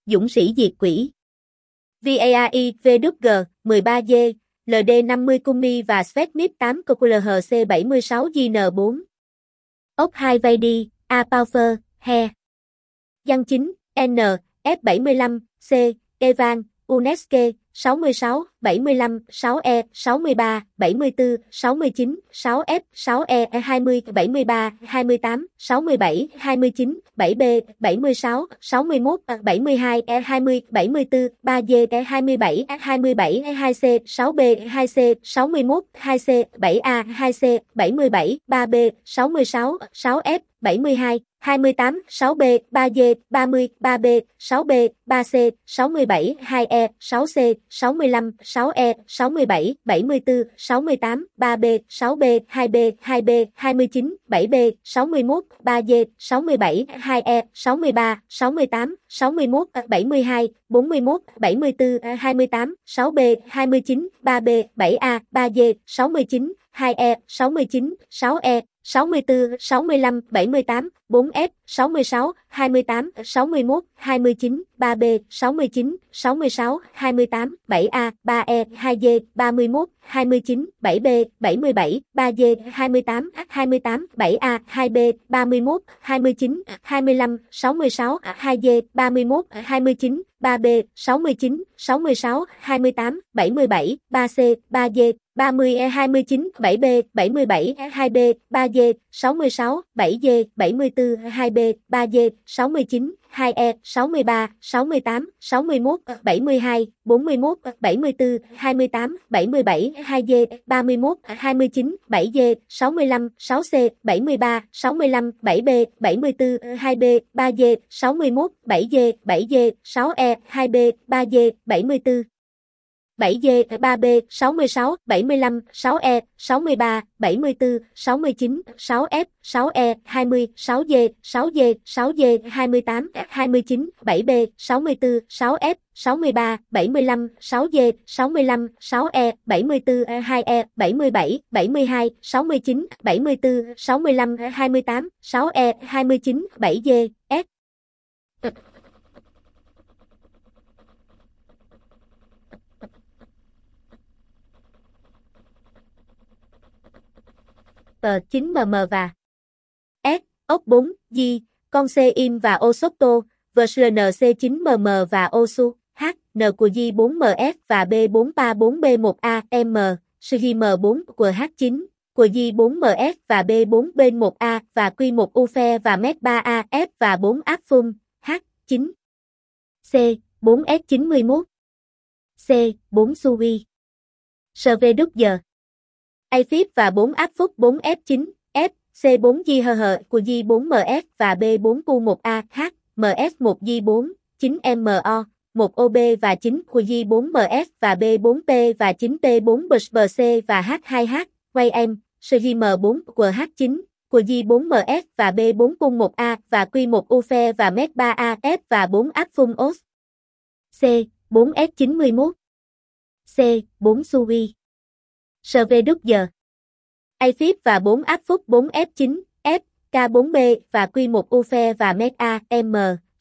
Dũng sĩ diệt quỷ. VAI, VWG, 13G, LD50 Kumi và Svetmip 8 CQLHC 76 JN4. Ốc 2 Vady, A Paufer, He. Giăng 9, N, F75, C, Evan, UNESCO, 66, 75, 6E, 63, 74, 69, 6F, 6E, 20, 73, 28, 67, 29, 7B, 76, 61, 72, E20, 74, 3G, 27, 27, 2C, 6B, 2C, 61, 2C, 7A, 2C, 77, 3B, 66, 6F, 72, 28, 6B, 3G, 30, 3B, 6B, 3C, 67, 2E, 6C, 65, 6E, 67, 74, 68, 3B, 6B, 2B, 2B, 29, 7B, 61, 3G, 67, 2E, 63, 68, 61, 72, 41, 74, 28, 6B, 29, 3B, 7A, 3G, 69, 2E, 69, 6E, 64, 65, 78, 4F, 66, 28, 61, 29, 3B, 69, 66, 28, 7A, 3E, 2G, 31, 29, 7B, 77, 3G, 28, 28, 7A, 2B, 31, 29, 25, 66, 2G, 31, 29, 3B, 69, 66, 28, 77, 3C, 3G, 30 E29, 7B, 77, 2B, 3G, 66, 7G, 74, 2B, 3G, 69, 2E, 63, 68, 61, 72, 41, 74, 28, 77, 2G, 31, 29, 7G, 65, 6C, 73, 65, 7B, 74, 2B, 3G, 61, 7G, 7G, 6E, 2B, 3G, 74. 7G, 3B, 66, 75, 6E, 63, 74, 69, 6F, 6E, 20, 6G, 6G, 6G, 28, 29, 7B, 64, 6F, 63, 75, 6G, 65, 6E, 74, 2E, 77, 72, 69, 74, 65, 28, 6E, 29, 7G, S. Tờ 9mm và S, ốc 4, G, con C im và Osoto, version C9mm và Osu, H, N của J4MS và B434B1A, M, Sugim4 của H9, của J4MS và B4B1A và Q1 Ufe và Met3A, F và 4 Apfum, H9, C, 4S91, C, 4 Sui, SVWG. AFib và 4 áp phúc 4F9, F, C4 JHH của J4MS và B4Q1A, H, MS1J4, 9MO, 1OB và 9 của J4MS và B4P và 9P4 BC và H2H, quay em, SGM4 của H9, của J4MS và B4Q1A và Q1 Ufe và Met3A, F và 4 Apfum Os. C, 4S91, C, 4 Sui. SVWG. AFib và 4 áp phúc 4F9, F, K4B và Q1 Ufe và Met-A, M,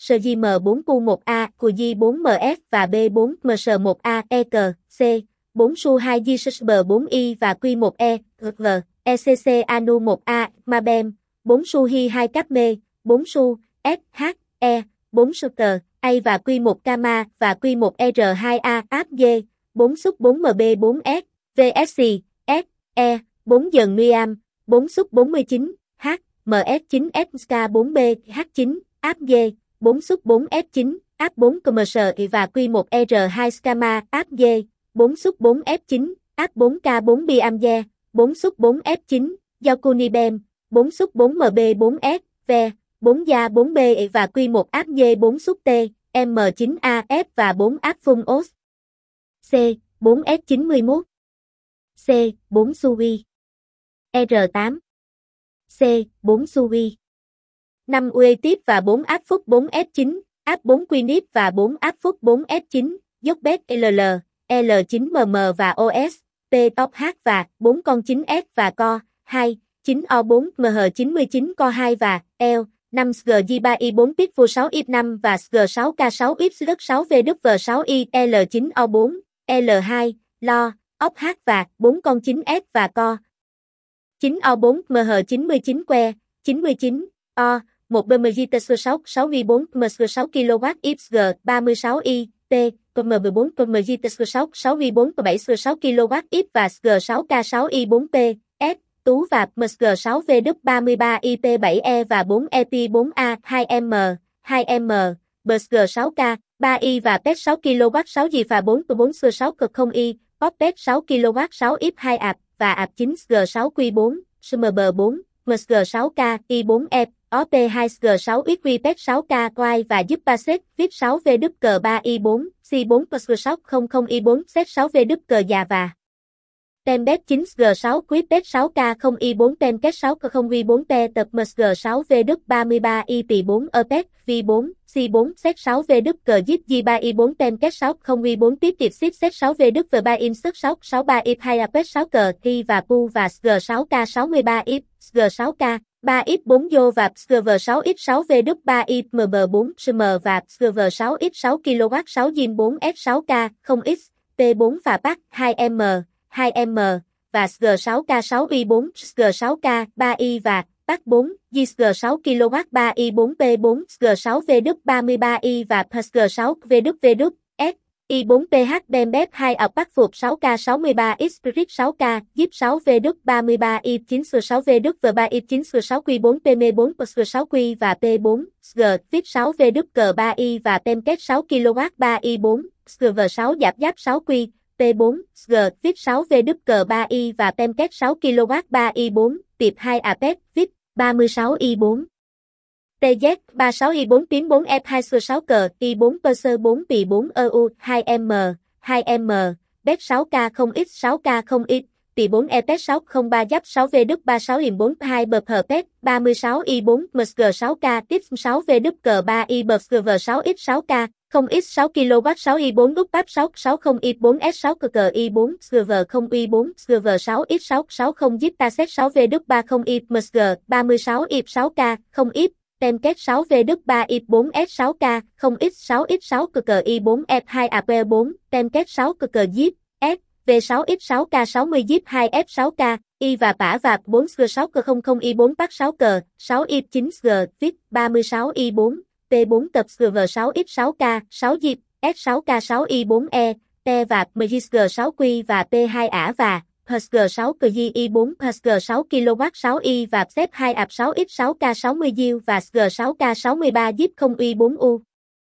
SGM4Q1A của J4MS và B4MS1A, EC, C, 4 Su2 JSB4I và Q1E, G, ECC Anu 1A, Mabem, 4 Su-Hi 2 Capme, 4 Su, S, H, E, 4 Suter, A và Q1 Kama và Q1 R2A, Áp G, 4 Súc 4MB4S, VSC, S, E, 4 dần Niam, 4 Súc 49, H, MS9 SK4B, H9, Áp G, 4 Súc 4 F9, Áp 4 CMS và Q1 R2 Skama, Áp G, 4 Súc 4 F9, Áp 4K4 Biamge, 4 Súc 4 F9, Yokunibem, 4 Súc 4 MB4S, Ve, 4 Gia 4B và Q1 Áp G 4 Súc T, M9AF và 4 Áp Phung Os. C, 4S91. C, 4 Sui. R8. C, 4 Sui. 5 UE tiếp và 4 áp phúc 4 F9, áp 4 Quinip và 4 áp phúc 4 F9, Dốc-bet LL, L9MM và OS, P top H và 4 con 9S và Co, 2, 9O4 MH99 Co 2 và L, 5 SG3i4 Pitbull 6i5 và SG6K6Y6VW6IL9O4, L2, Lo, ốc H và 4 con 9S và Co. 9O4 MH99 Que, 99, O, 1 BMJTS6 6V4 MS6 kW XG 36I, T, PM14 PMJTS6 6V4 7 6 kW X và SG6K6I4P, S, Tú và MSG6VW33IP7E và 4EP4A 2M, 2M, BSG6K, 3I và PET 6 kW 6 G và 4 6 cực 0I, POPET 6 kW 6F2 ạp và ạp 9 SG6Q4, SMB4, MSG6K, I4E, OP2SG6 XVPET 6K Quai và giúp Paset, VIP 6VW3I4, C4 PSG600I4 Set 6VW già và Tembet 9SG6 Quipet 6K 0I4 Temket 6K0V4 T tập MSG6VW33IP4 EPET V4 C4 Set 6VW Zip G3I4 Temket 6 0V4 tiếp tiếp Ship Set 6VW3 Insert 6 63IP2 Apet 6 cờ Thi và Pu và SG6K63IP SG6K 3X4 Vô và SGV6X6VW3IMB4 SM và SGV6X6 kW 6 Gin 4S6K 0X T4 và PAC 2M 2M và SG6K6I4 SG6K 3I và PAC 4 GSG6 kW 3I4P4 SG6VW33I và PSG6VW S I4PH Bembep 2 ọc Bắc Phục 6K63 Spirit 6K Zip 6VW33I 9 6VW3 I 9 6Q4 PM4 PSG6Q và P4 SG VIP 6VW3I và Pemket 6 kW 3I4 SGV6 Giáp 6Q P4 SG VIP 6VW3I và Pemket 6 kW 3I4 Tiệp 2 Apet VIP 36I4 TZ 36I4 tím 4F2 6 cờ I4 Perser 4 Pì 4 EU 2M 2M Bet 6K 0X 6K 0X Pì 4 Epet 603 Giáp 6VW36 Hiểm 4 2 Bập Hờ Pet 36I4 MSG 6K Tiếp 6VW3I Bập GV 6X 6K 0X 6 kW 6I4 Đúc Bắp 660X4S6 cờ I4 GV 0I4 GV 6X6 60 Zip Taset 6VW30I MSG 36I 6K 0X Temket 6VW3I4S6K 0X6X6 cờ I4F2 AP4 Temket 6 cờ Zip S V6X6K 60 Zip 2F6K I và Pả Vạp 4 SG6 cờ 00 I4 Bắc 6 cờ 6 I9 SG VIP 36 I4 T4 tập SGV6X6K 6 Zip S6K 6 I4E T Vạp MGSG6Q và P2 Ả và PSG6 cờ I4 PSG6 kW 6 I và xếp 2 ạp 6X6K 60 Diêu và SG6K 63 Zip 0 I4U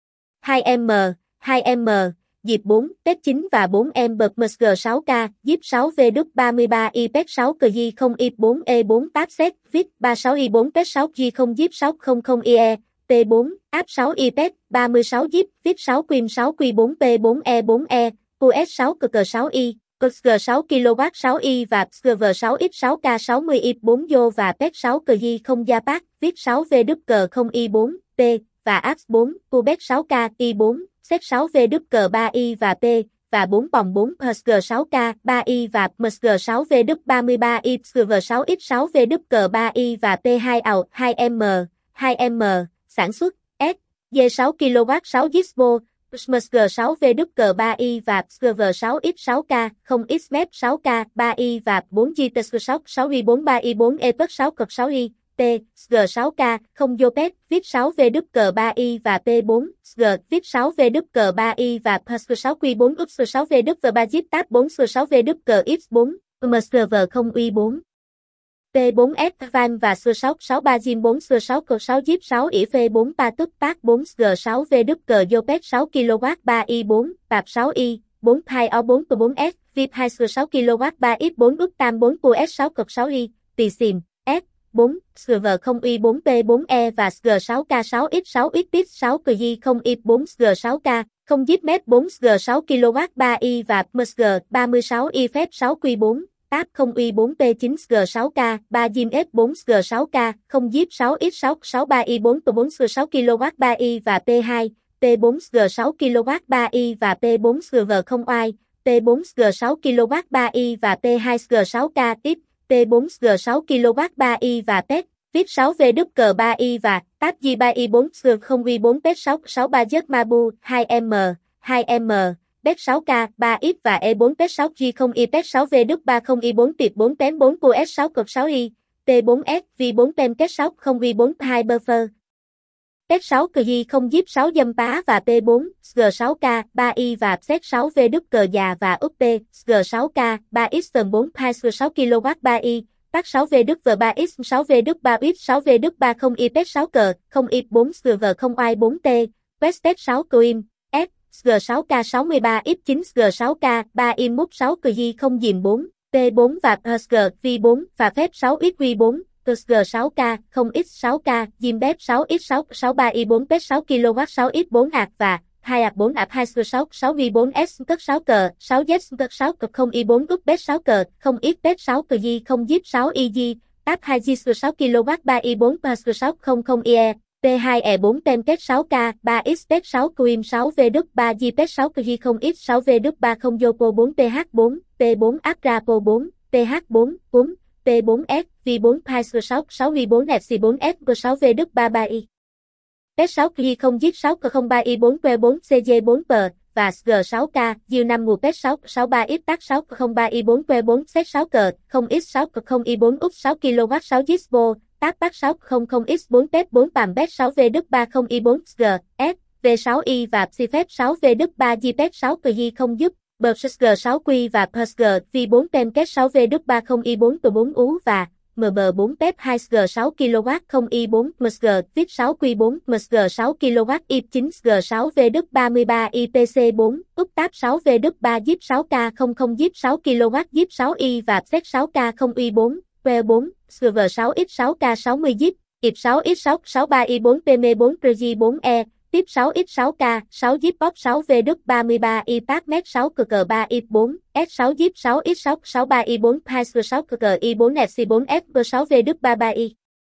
2M 2M Dịp 4, Pet 9 và 4M bật MSG6K, Zip 6VW33 I Pet 6 cờ G0 I4 E4 Táp Set, VIP 36 I4 Pet 6 G0 Zip 600 IE, T4, Áp 6 I Pet, 36 Zip, VIP 6 Quim 6 Q4 P4 E4E, QS6 cờ 6 I, SG6 kW 6 I và SGV6X6K 60 I4 Vô và Pet 6 cờ G0 Japat, VIP 6 VW0 I4, P và Áp 4, Qbet 6K I4. Set 6VW3I và P, và 4 vòng 4 PSG6K, 3I và MSG6VW33I, SGV6X6VW3I và P2 ảo 2M, 2M, sản xuất, S, D6 kW 6 Gisbo, MSG6VW3I và SGV6X6K, 0XMEP 6K, 3I và 4GTS6, 6I4 3I4 EPEC 6 cực 6I. T, SG6K, 0 Dopet, VIP 6VW3I và P4, SG, VIP 6VW3I và PSG6Q4 UP6VW3 Zip Tab 4 SG6VWX4, MSGV0I4. P4S Van và SG663 Gin 4 SG6 cực 6 Zip 6 IF 4 Patup Park 4 SG6VW Dopet 6 kW 3I4, Pap 6I, 4 2O4 P4S, VIP 2 SG6 kW 3X4 UP Tam 4 QS6 cực 6I, Tìxin, S. 4, SGV0I4P4E và SG6K6X6XPIX 6 CG0I4 SG6K, 0 ZMEP 4 SG6 kW 3I và MSG 36 I phép 6 Q4, TAP 0I4P9 SG6K, 3 ZMF4 SG6K, 0 ZIP 6X6 63I4 P4 SG6 kW 3I và P2, P4 SG6 kW 3I và P4 SGV0I, P4 SG6 kW 3I và P2 SG6K tiếp. P4 SG6 kW 3I và PET, Viết 6VWG3i và Tab G3i4 0i4 PET 663 Jet Mabu 2M, 2M, PET 6K, 3X và E4 PET 6G0i PET 6VW30i4 tiệp 4 tém 4 QS 6 cực 6i, T4S, V4 tem kết 6 0i4 2 buffer. PET 6 CG 0 Zip 6 dâm pá và P4, G6K, 3i và Z 6VW già và UP, G6K, 3X 4 26 kW 3i. Tắt 6VW3X 6VW3X 6VW30i PET 6 cờ, 0i4 SG0i4T, Westet 6 Coim, S, G6K 63X9 G6K 3i mút 6 CG 0 dìm 4, T4 và PSG V4 và phép 6XV4, G6K 0X6K, Zimbep 6X6 63i4 PET 6 kW 6X4 ạc và 2 ạc 4 ạc 2 6 6V4S cất 6 cờ, 6Z cất 6 cực 0i4 úp PET 6 cờ, 0X PET 6 cờ G 0 Zip 6 EG, Tab 2G 6 kW 3i4 PSG 600 IE, P2E4 tem kết 6K, 3X PET 6 Quim 6VW3 G PET 6 G 0X 6VW30 Yopo 4 PH4, P4 Aprapo 4, PH4, 4, P4S, V4 PSG 6 6V4 FC4S 6 VW33i. PET 6 G 0 Zip 6 03i4 Q4 CJ4P và G6K, Diêu 5 ngù PET 6 63X tác 6 03i4 Q4 set 6 cờ, 0X6 0i4 úp 6 kW 6 Zisbo, Tab Bắc 600X4 PET 4 Pàm PET 6 VW30i4 G, S, V6i và Psi-phép 6 VW3 G PET 6 CG 0 giúp, BSG 6Q và PSG V4 tem kết 6 VW30i4 từ 4 ú và MB4 PET 2 G 6 kW 0i4 MSG viết 6 Q4 MSG 6 kW IP9 G 6 VW33 IPC4 úp Tab 6 VW3 Zip 6K 00 Zip 6 kW Zip 6i và Z 6K 0i4 Q4 SV 6X6K 60 Zip IP 6X6 63i4 PM4 PG4E tiếp 6X6K 6 Zip Pop 6 VW33 IPAC MET 6 CG 3 IP4 S6 Zip 6X6 63i4 PSG 6 CG I4 FC4F 6 VW33i.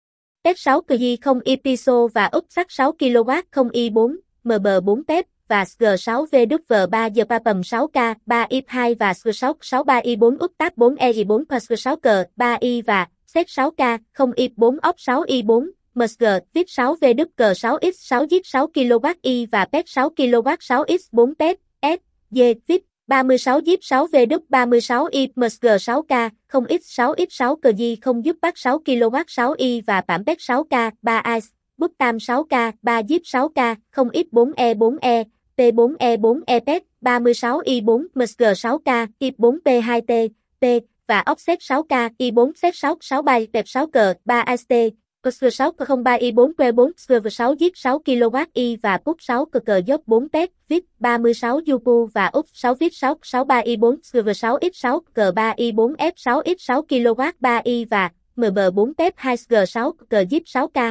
S6 CG 0 IPSO và úp sắc 6 kW 0i4 MB4 PET và G6 VW3 giờ Papam 6K 3 IP2 và G6 63i4 úp Tab 4 EI4 PSG 6 CG 3i và Z6K 0 IP4 OP 6 i4 MSG, viết 6 VW 6X 6 Zip 6 kW I và PET 6 kW 6X4 PET, S, D, viết 36 Zip 6 VW 36 I MSG 6K, 0X6X6 cờ Di không giúp bắt 6 kW 6 I và Pảm PET 6K, 3 ICE, bút tam 6K, 3 Zip 6K, 0X4E4E, P4E4E PET, 36 I4 MSG 6K, I4 P2T, P và Offset 6K, I4 set 6 63 đẹp 6 cờ, 3 ICT. PSG 603i4 Q4 SV6 Zip 6 kW I và PUT 6 cờ dốc 4 PET, viết 36 Yupu và UP 6 viết 6 63i4 SV6 X6 G3 I4 F6 X6 kW 3 I và MB4 PET 2 G6 cờ Zip 6K.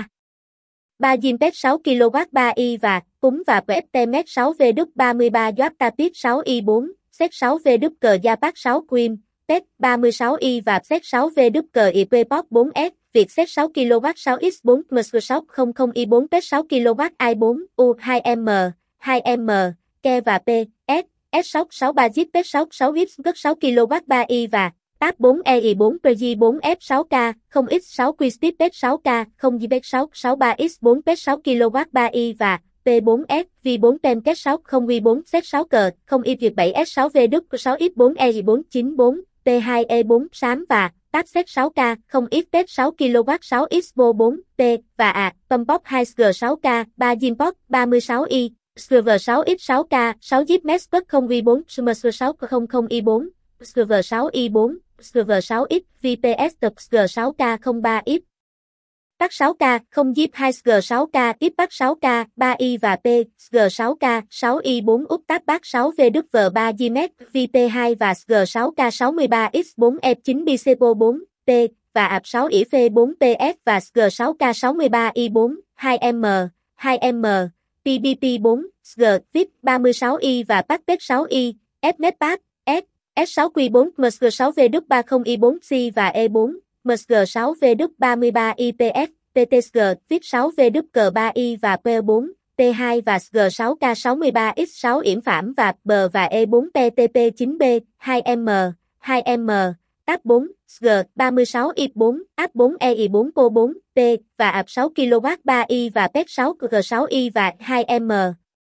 3 Zin PET 6 kW 3 I và Cúng và PFT 6 VW33 Giáp Tapit 6 I4, Set 6 VW Japak 6 Quim, PET 36 I và Set 6 VW IP Pop 4S. Việc set 6 kW 6X4 MS6 00 I4 PET 6 kW I4 U2M, 2M, Ke và P, S, S6 63 Zip PET 6 6 Gips cất 6 kW 3 I và Tab 4 EI4 PG4 F6K, 0X6 Quistip PET 6K, 0 Gpet 6 63X4 PET 6 kW 3 I và P4S, V4 tem kết 6 0 V4 set 6 cờ, 0 Y 7S6 VW 6 X4 EI4 94, P2E4 xám và Tab set 6K, 0X PET 6 kW 6 Xbo 4, P và A, Pumpop 2 G6K, 3 Zinpot, 36 I, SV6 X6K, 6 Zip Mesh 0 V4, MS6 00 I4, SV6 I4, SV6 X, VPS tập G6K 03 X. Tắt 6K, 0 Zip 2 G6K, tiếp bắt 6K, 3 I và P, G6K, 6 I4 úp Tab bác 6 VW3 Gmet, VP2 và G6K 63 X4 F9 Bicepo 4, T, và ạp 6 IF 4 PS và G6K 63 I4, 2M, 2M, PBP 4, G, VIP 36 I và Packet 6 I, FNetPath, S, S6Q4, MSG6 VW30 I4 C và E4. MSG6 VW33 IPS, PTSG, VIP 6 VW3I và P4, T2 và SG6K 63X6 yểm phạm và B và E4 PTP9B, 2M, 2M, TAP 4, SG 36i4, AP 4EI4 PO 4, P và AP 6 kW 3i và PET 6 G6i và 2M.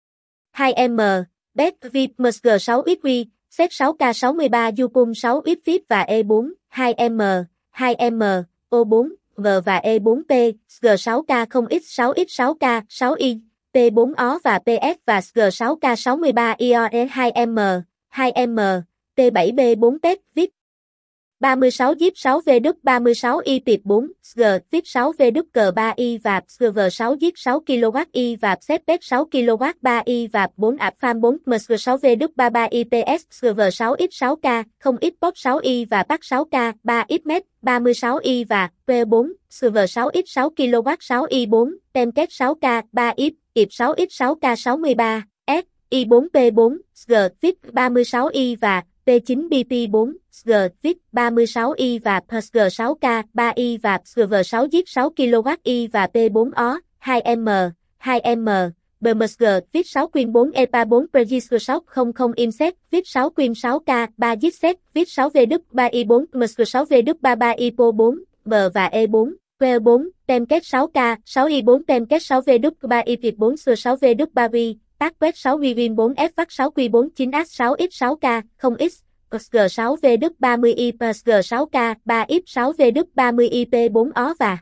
2M, BET VIP MSG 6 XQ, set 6K63 Yupum 6 XFIP và E4, 2M, 2M, O4, G và E4P, G6K0X6X6K, 6i, P4O và PS và G6K63 IOE 2M, 2M, T7B4 PET VIP. 36 Zip 6 VW 36 I Tiệp 4, SG, VIP 6 VW 3I và SGV 6 Zip 6 kW I và SEPPET 6 kW 3I và 4 APFAM 4 MSG 6 VW 33 IPS SGV 6 X6K, 0 Xbox 6 I và PAC 6K, 3 XMET, 36 I và P4, SGV 6 X6 kW 6 I4, Temket 6K, 3 IP, IP 6 X6K 63, S, I4P4, SG, VIP 36 I và P9BP4, SG, VIP 36i và PSG6K, 3i và SGV6 Zip 6 kW I và P4O, 2M, 2M, BMSG, VIP 6 Queen 4 EPA 4 Pregisg 6 00 Imset, VIP 6 Queen 6K, 3 Zset, VIP 6 VW 3i4, MSG 6 VW 33 IPO 4, B và E4, Q4, Temket 6K, 6i4 Temket 6 VW 3 IPIP 4 SG 6 VW 3V, TACQuét 6 Win 4 F vắt 6 Q4 9H 6X6K, 0X, SG6 VW 30i PSG6K, 3X 6 VW 30 IP4O và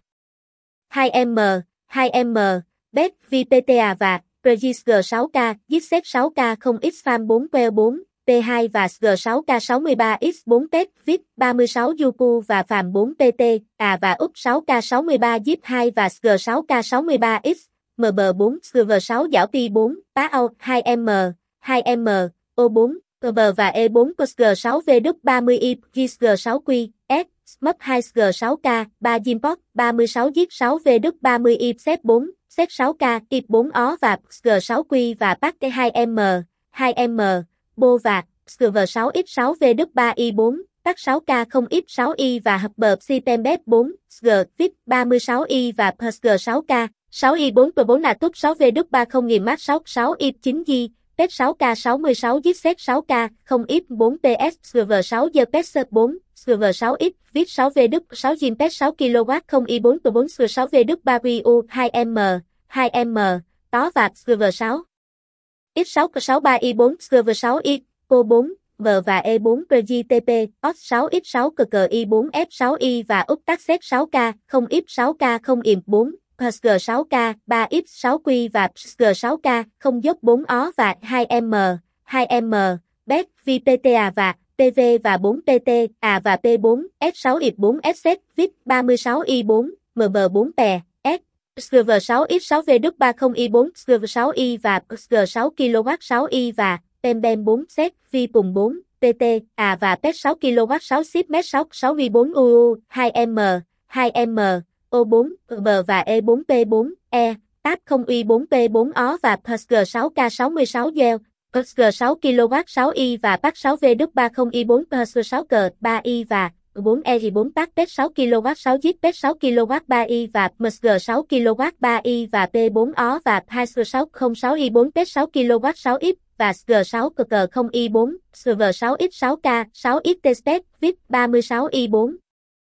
2M, 2M, BET VPTA và Pregisg6K, Zset 6K 0X Farm 4 Quell 4, P2 và SG6K 63X4 TET, VIP 36 Yuku và Phạm 4 PT, và UP 6K 63 Zip 2 và SG6K 63X, MB4, SG6 Giảo Pi4, Pá Âu, 2M, 2M, O4, CB và E4 PSG6 VW 30i, GSG6Q, S, SMUP 2 SG6K, 3 Gimport, 36 Zip 6 VW 30i, Set 4, Set 6K, IP 4O và SG6Q và PAC 2M, 2M, Bô và SGV6X6 VW 3i4, PAC 6K 0X6i và Hợp bợp Ctembet 4, SG, VIP 36i và PSG6K, 6i4 P4 Atup 6 VW 30 Max 6, 6i9G, PET 6K 66 Zset 6K, 0X4 PS, SGV6 GPS 4, SGV6X, VIP 6 VW 6 Gimpet 6 kW 0i4 P4 SG6 VW 3VU 2M, 2M, Tó và SGV6. X6 63 i4 SGV6 X, Co 4, V và E4 PGTP, OS 6 X6 CC i4 F6i và UP Taxet 6K, 0X6K 0 IM 4. PSG6K, 3X6Q và PSG6K, 0 dốc 4O và 2M, 2M, BET, VPTA và PV và 4PT, A và P4, S6 IP4 SZ, VIP 36i4, MB4 PE, S, SGV6X6 VW 30i4, SGV6i và SG6 kW 6i và PEMBEM 4 set, VPUM 4, PT, A và PET 6 kW 6 SIPMET 6, 6V4 UU, 2M, 2M, O4, B và E4P4, E, TAP 0i4P4O và PSG6K66 Gel, PSG6 kW 6i và PAC 6 VW 30i4 PSG6 cờ 3i và 4E4 TAC PET 6 kW 6 ZIP PET 6 kW 3i và MSG6 kW 3i và P4O và PSG606i4 PET 6 kW 6 IP và SG6 cờ 0i4, SG6X6K, 6X Tespet, VIP 36i4.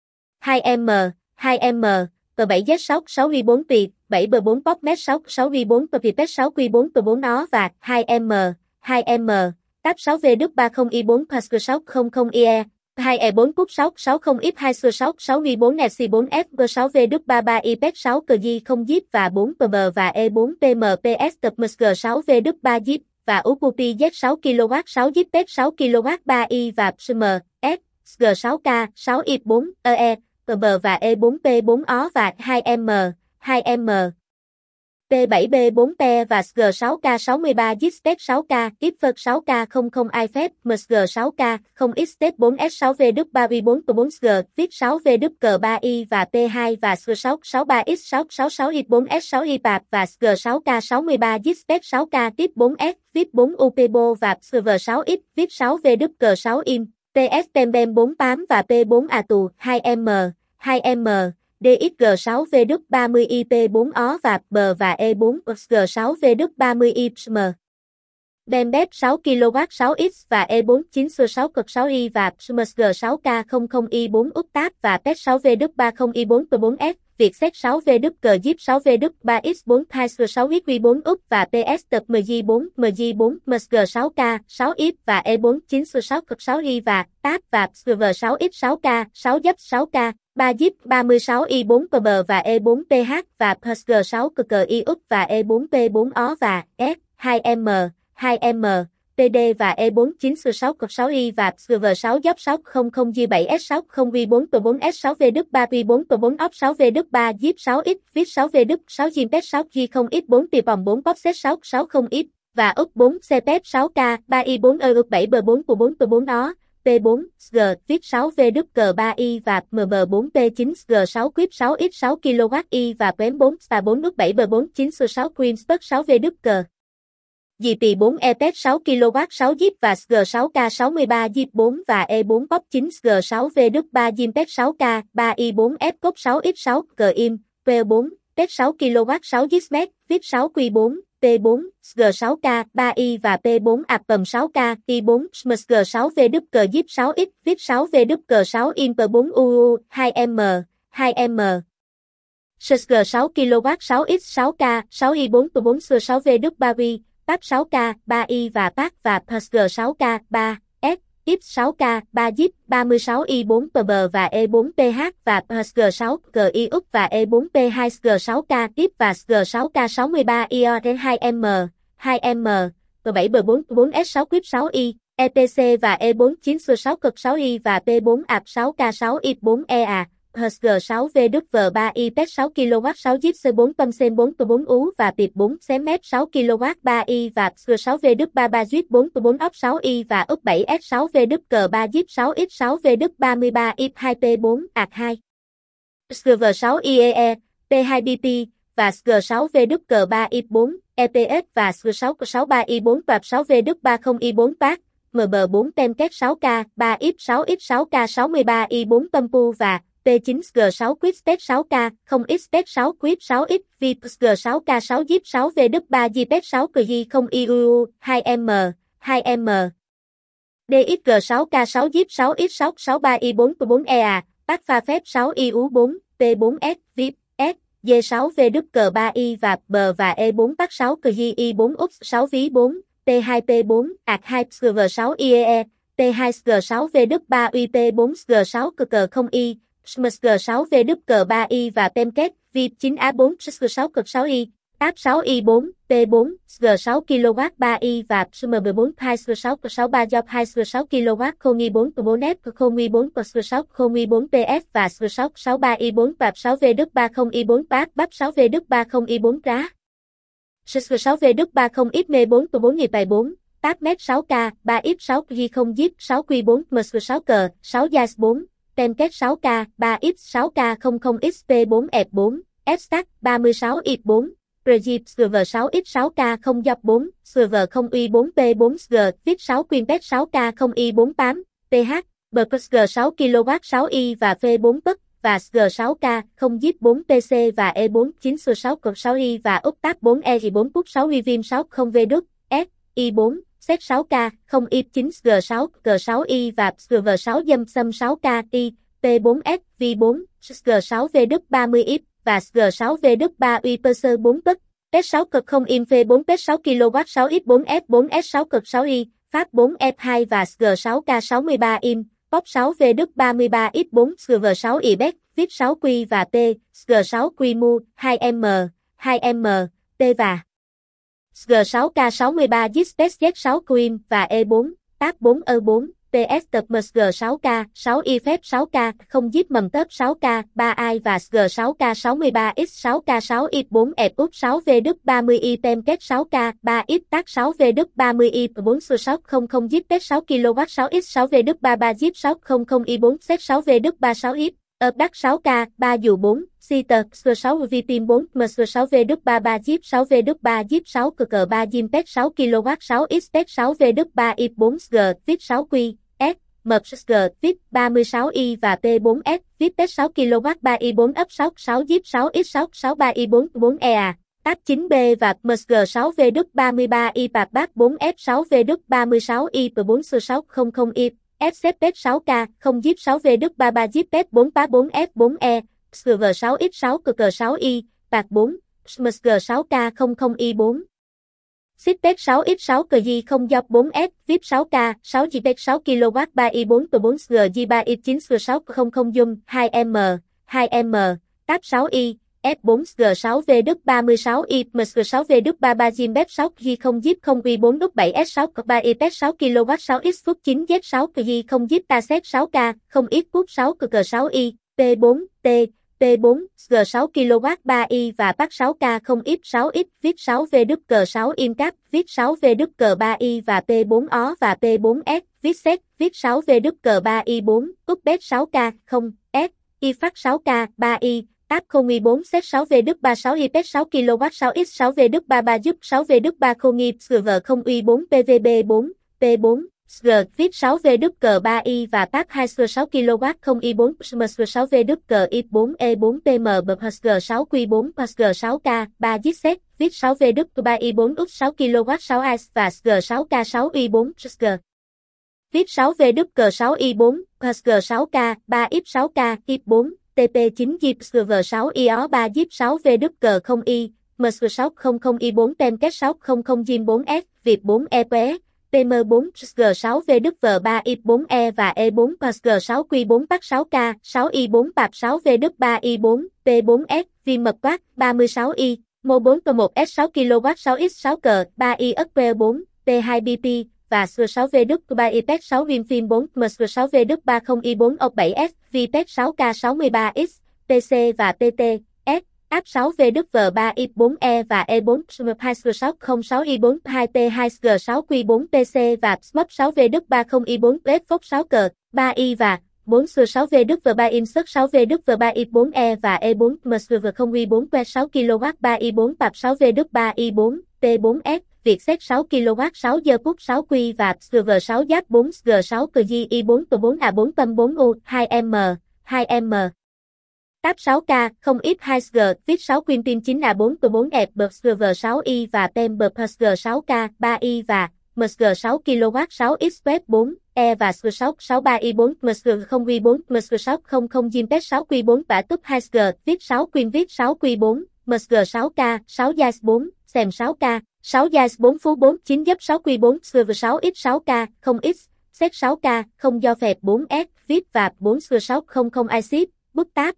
2M, 2M, P7Z6, 6V4 Tiệt, 7B4 POPMET 6, 6V4 PPPET 6 Q4 P4O và 2M, 2M, TAP 6 VW30i4 PSG600IE, 2E4 CUP 6, 60X2 SG6, 6V4 FC4F G6 VW33 IPET 6 CG 0 ZIP và 4 PB và E4 PMPS tập MSG6 VW3 ZIP và UPI Z6 kW 6 ZIP PET 6 kW 3i và SM, S, SG6K, 6 IP4, EE, PB và E4P4O và 2M, 2M, P7B4 PE và SG6K63 Zspec 6K, IPFET 6K 00 iFET, MSG6K, 0X Step 4S6 VW3V4 P4 SG, VIP 6 VW 3i và P2 và SG663X666 IP4S6 IPAP và SG6K63 Zspec 6K Tip 4S, VIP 4 UPBO và SG6X, VIP 6 VW 6 IM, TS Pembem 48 và P4 ATU 2M, 2M. DXG6 VW 30 IP4O và B và E4 SG6 VW 30 IPSM. Bembep 6 kW 6X và E4 9/6 cực 6i và Smsg 6K00i4 úp táp và PET 6VW30i4P4S, Vietset 6VW Jeep 6VW3X4 2/6XQ4 úp và PS tập MJ4 MSG 6K 6X và E4 9/6 cực 6i và TAP và SGV 6X 6K 6/6K 3 Jeep 36i4PB và E4PH và PSG 6 cực i úp và E4P4O và S 2M 2M, PD và E4 9/6 cực 6i và SGV 6J600G7S6V4P4S6VW3V4P4OP 6VW3 Jeep 6X, Vít 6VW 6 Jimpet 6G0X4 Tipom 4 Popset 660X và úp 4 CPEP 6K 3i4 EUC7B4 của 4P4O, P4, SG, Vít 6VW3i và MB4P9 SG6 Quip 6X 6 kWi và PM4 STA4 úp 7B4 9/6 Queensburg 6VW. GP 4 EPET 6 kW 6 Jeep và SG6K 63 Jeep 4 và E4 Pop 9 SG6VW3 Jimpet 6K 3i4 F cốc 6X6 GIM, P4, PET 6 kW 6 Gizmet, VIP 6 Q4, P4, SG6K 3i và P4 APM 6K I4 SMSG 6VW Jeep 6X, VIP 6VW 6 Imp4 UU 2M 2M. SG 6 kW 6X 6K 6i4 P4 SG6VW3 PAP 6K, 3i và PAC và PSG 6K, 3, S, X 6K, 3 Jeep, 36i4 PB và E4 PH và PSG 6 GI úp và E4 P2 SG 6K tiếp và SG 6K 63 IOR 2M, 2M, P7B4 4S6 Quip 6i, EPC và E4 9/6 cực 6i và P4 AP 6K 6 I4 EA. HSG 6VW3i PET 6 kW 6 Jeep C4 Pâm Sen 4 P4 Ú và Tiệp 4 Xém Mép 6 kW 3i và SG 6VW3 Jeep 4 P4 Ốc 6i và úp 7S 6VW 3 Jeep 6X 6VW33 IP 2P4 AT 2. SGV 6 IEE, P2BP và SG 6VW3 IP4, EPS và SG 663 I4 và 6VW30 I4 PAC, MB4 Temket 6K, 3X 6X 6K 63 I4 Pumpu và P9G6 Quip Spec 6K, 0X Spec 6 Quip 6X, VPSG6K 6 Jeep 6VW3 Gpet 6 Kg 0 IUU, 2M, 2M. DXG6K 6 Jeep 6X 6 63 I4 P4 EA, Pac Pha Phép 6 IU4, P4S, VIP, S, D6VW3I và B và E4 Pac 6 Kg I4 UPS 6 Ví 4, T2P4, AT 2 SGV6 IEE, T2 SG6VW3 UP4 SG6 CG 0I, SMSG 6VW3I và Pemket, VIP 9A4 SG6 cực 6I, TAP 6I4, P4, SG6 kW 3I và SMB4 2 SG6 cực 63 Job 2 SG6 kW 0I4 4F 0I4 SG6 0I4 PS và SG6 63I4 và 6VW30I4 PAP BAP 6VW30I4 Rá. SG6VW30 XM4 4 nghiệp bài 4, TAP MET 6K, 3X6 G0 Jeep 6 Q4 MS6 cờ, 6 Jazz 4, Temket 6K, 3X 6K 00XP4 F4, F-Stack 36 IP4, Prejip SGV6X 6K 0 Job 4, SGV0 I4P4 SG, Vít 6 Quinpet 6K 0 I4 8, PH, BPSG 6 kW 6i và F4 Pức và SG6K 0 Jeep 4 PC và E4 9/6 cực 6i và úp táp 4 EG4 Púc 6 Rivim 60 VW, S, I4, Set 6K, 0 IP9 SG6 G6i và SGV6 Dâm Xâm 6K I, P4S, V4, SG6VW30 IP và SG6VW3 UPC 4 Pức, PET 6 cực 0 Infe 4 PET 6 kW 6X4 F4S 6 cực 6i, Pháp 4 F2 và SG6K 63 im, POP 6 VW33 X4 SGV6 IBEC, VIP 6 Q và P, SG6 QMU, 2M, 2M, T và SG6K 63 Gispace Z6 Queen và E4, TAP 4 E4, PS tập MSG6K, 6 I phép 6K, 0 Jeep mầm tớp 6K, 3I và SG6K 63X6K 6 I4 ép úp 6 VW30I Pemket 6K, 3X tác 6 VW30I 4 6 00 Jeep Pet 6 kW 6X 6 VW33 Jeep 600 I4 Set 6 VW36 IP, ợp đắc 6K, 3 dù 4, Citer, SG6 Vitim 4, MS6 VW33 Jeep 6 VW3 Jeep 6 CG 3 Jimpet 6 kW 6X Pet 6 VW3 IP 4 SG, VIP 6 Q, S, mập SG, VIP 36i và P4S, VIP Pet 6 kW 3 I4 ấp 6 6 Jeep 6X 6 63 I4 4 EA, Tab 9B và MSG6V33I bạc bát 4F6V36I P4S600I FCP6K 0 Zip 6V33 Zip Pep 4 Pá 4F4E SG6X6 CG6I bạc 4 MSG6K 00I4 Sitpec 6X6 CG 0 Dọc 4F VIP 6K 6 JPEG 6 kW 3i4 P4 SG3i9 SG600 Zoom 2M 2M Tab 6i F4 SG6V Đức 36i MSG6V Đức 33 Zimbet 6 G 0 Zip 0 i4 Đức 7S6 3 IPET 6 kW 6X Phút 9 Z6 G 0 Zip Taset 6K 0 X Phút 6 CG6i P4 T P4 G6 kW 3i và PAC 6K 0 X 6X VIP 6V Đức G6 Incap VIP 6V Đức G3i và P4 Ó và P4S VIP Set VIP 6V Đức G3i4 Upbet 6K 0 S IFAC 6K 3i Tab 0i4 Set 6V Đức 36 IPET 6 kW 6X 6V Đức 33 Giúp 6V Đức 3 0i SG 0i4 PVB4 P4 SG VIP 6V Đức G3i và PAC 2 SG 6 kW 0i4 MSG 6V Đức GX4 E4 PM BPSG 6 Q4 PSG 6K 3 Zset VIP 6V Đức 3i4 út 6 kW 6 ICE và SG 6K 6 i4 SG VIP 6V Đức G6i4 PSG 6K 3 IP 6K IP4 TP9 Zip SG6 IO 3 Zip 6V Đức G0i MSG 600i4 Temket 600 Zim 4S Việt 4 EPS PM4 SG6V Đức V3 IP4E và E4 PSG6Q4 PAC 6K 6i4 PAP 6V Đức 3i4 P4S Vi mật quát 36i Mo 4 P1 S6 kW 6X6 C 3i UP4 P2BP và SG6V Đức 3 IPET 6 Rimfin 4 MSG6V Đức 30i4 OP7S VPET 6K 63X PC và PT S Áp 6V Đức V3 IP4E và E4 SMUP2 SG606i4 2P2 SG6Q4 PC và SMUP 6V Đức 30i4 F 6 C 3i và 4 SG6V Đức V3 Insert 6V Đức V3 IP4E và E4 MSG0i4 Q 6 kW 3i4 PAP 6V Đức 3i4 P4S Việt Set 6 kW 6 giờ phút 6 Q và SG6 Giáp 4 SG6 CG i4 P4 A4 Pâm 4 U 2M 2M Tab 6K 0X2SG VIP 6 Quintin 9 A4 P4 ẹp SG6i và PEM PSG6K 3i và MSG6 kW 6X Web 4 E và SG6 63i4 MSG0i4 MSG600 Zimpet 6 Q4 Bả Túp 2SG VIP 6 Queen VIP 6 Q4 MSG6K 6 Jazz 4 Xem 6K 6 Jazz 4 Phú 4 9 Dấp 6 Q4 SG6X6K 0X Set 6K 0 do phẹp 4S VIP và 4 SG600 ICIP Bút Tab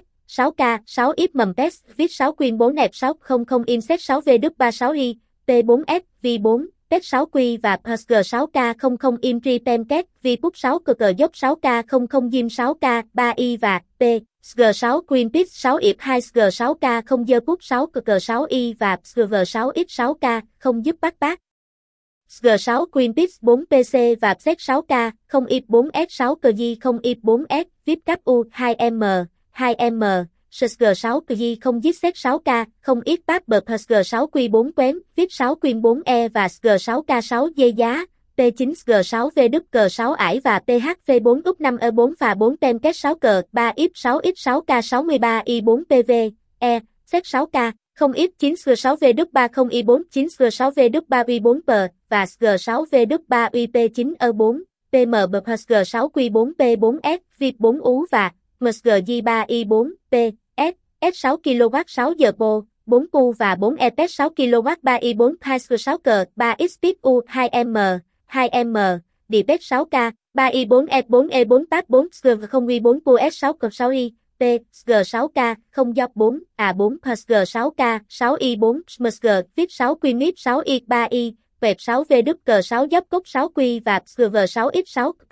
S 6K 6 IP mầm test VIP 6 Queen 4 ẹp 600 Inset 6V Đức 36i P4S V4 Test 6 Q và PSG 6K 00 Intri Pemket Vput 6 cực dốc 6K 00 Zim 6K 3i và P SG6 Queen Pit 6 IP 2 SG6K 0 dơ put 6 cực 6i và SG6X6K 0 giúp bắt bát SG6 Queen Pit 4 PC và Set 6K 0 IP 4S6 CG 0 IP 4S VIP Cap U 2M 2M, SG6 CG 0 Zset 6K, 0 X Pap PSG6 Q4 Quén, VIP 6 Queen 4E và SG6K 6 dê giá, P9 SG6V Đức G6 Ải và PHV4 úp 5E4 và 4 Temket 6 C, 3 IP 6X6K 63 I4 PV, E, Set 6K, 0 X 9 SG6V Đức 30 I4 9 SG6V Đức 3 I4 P và SG6V Đức 3 IP9 E4, PM PSG6 Q4 P4S, VIP 4 Ú và MSG3i4, P, S, S6 kW 6 giờ po, 4 Q và 4 EPET 6 kW 3i4 2SG6 C, 3 XPIT U 2M, 2M, DPET 6K, 3i4 F4 E4 PAP 4 SG0i4 Q S6 6i, P, SG6K, 0 Dọc 4, A4 PSG6K, 6i4 MSG, VIP 6 Quinip 6 I 3i, Vẹp 6V Đức G6 Dấp Cốc 6 Q và SG6X6 C.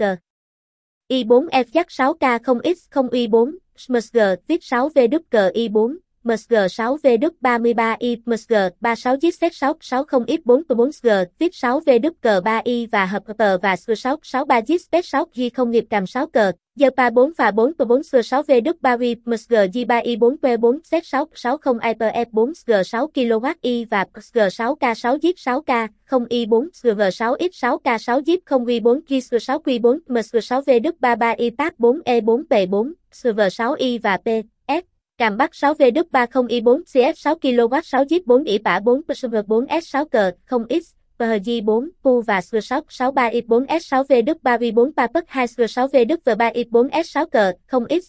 I4F dắt 6K 0X 0 I4, MSG VIP 6V Đức GI4, MSG 6V Đức 33i, MSG 36 Zset 660 X4 4 SG VIP 6V Đức G3i và hợp tờ và SG6 63 Zset 6 G0 nghiệp cầm 6 cờ, giờ pa 4 và 4 4 SG6V Đức 3i, MSG G3i4 Q4 Z 660 IPF4 SG6 kWi và SG6K 6 Z 6K 0 I4 SG6X6K 6 Z 0 I4 SG6 Q4 MSG 6V Đức 33i PAP 4 E4 P4 SG6i và P S Càm Bắc 6V30i4 CF 6 kW 6 Jeep 4 ỉ bả 4 PSV 4S6 cờ 0X PHJ 4 Pu và Sưa 6 63i4S6V3V4 Papec 2 Sưa 6V3i4S6 cờ 0X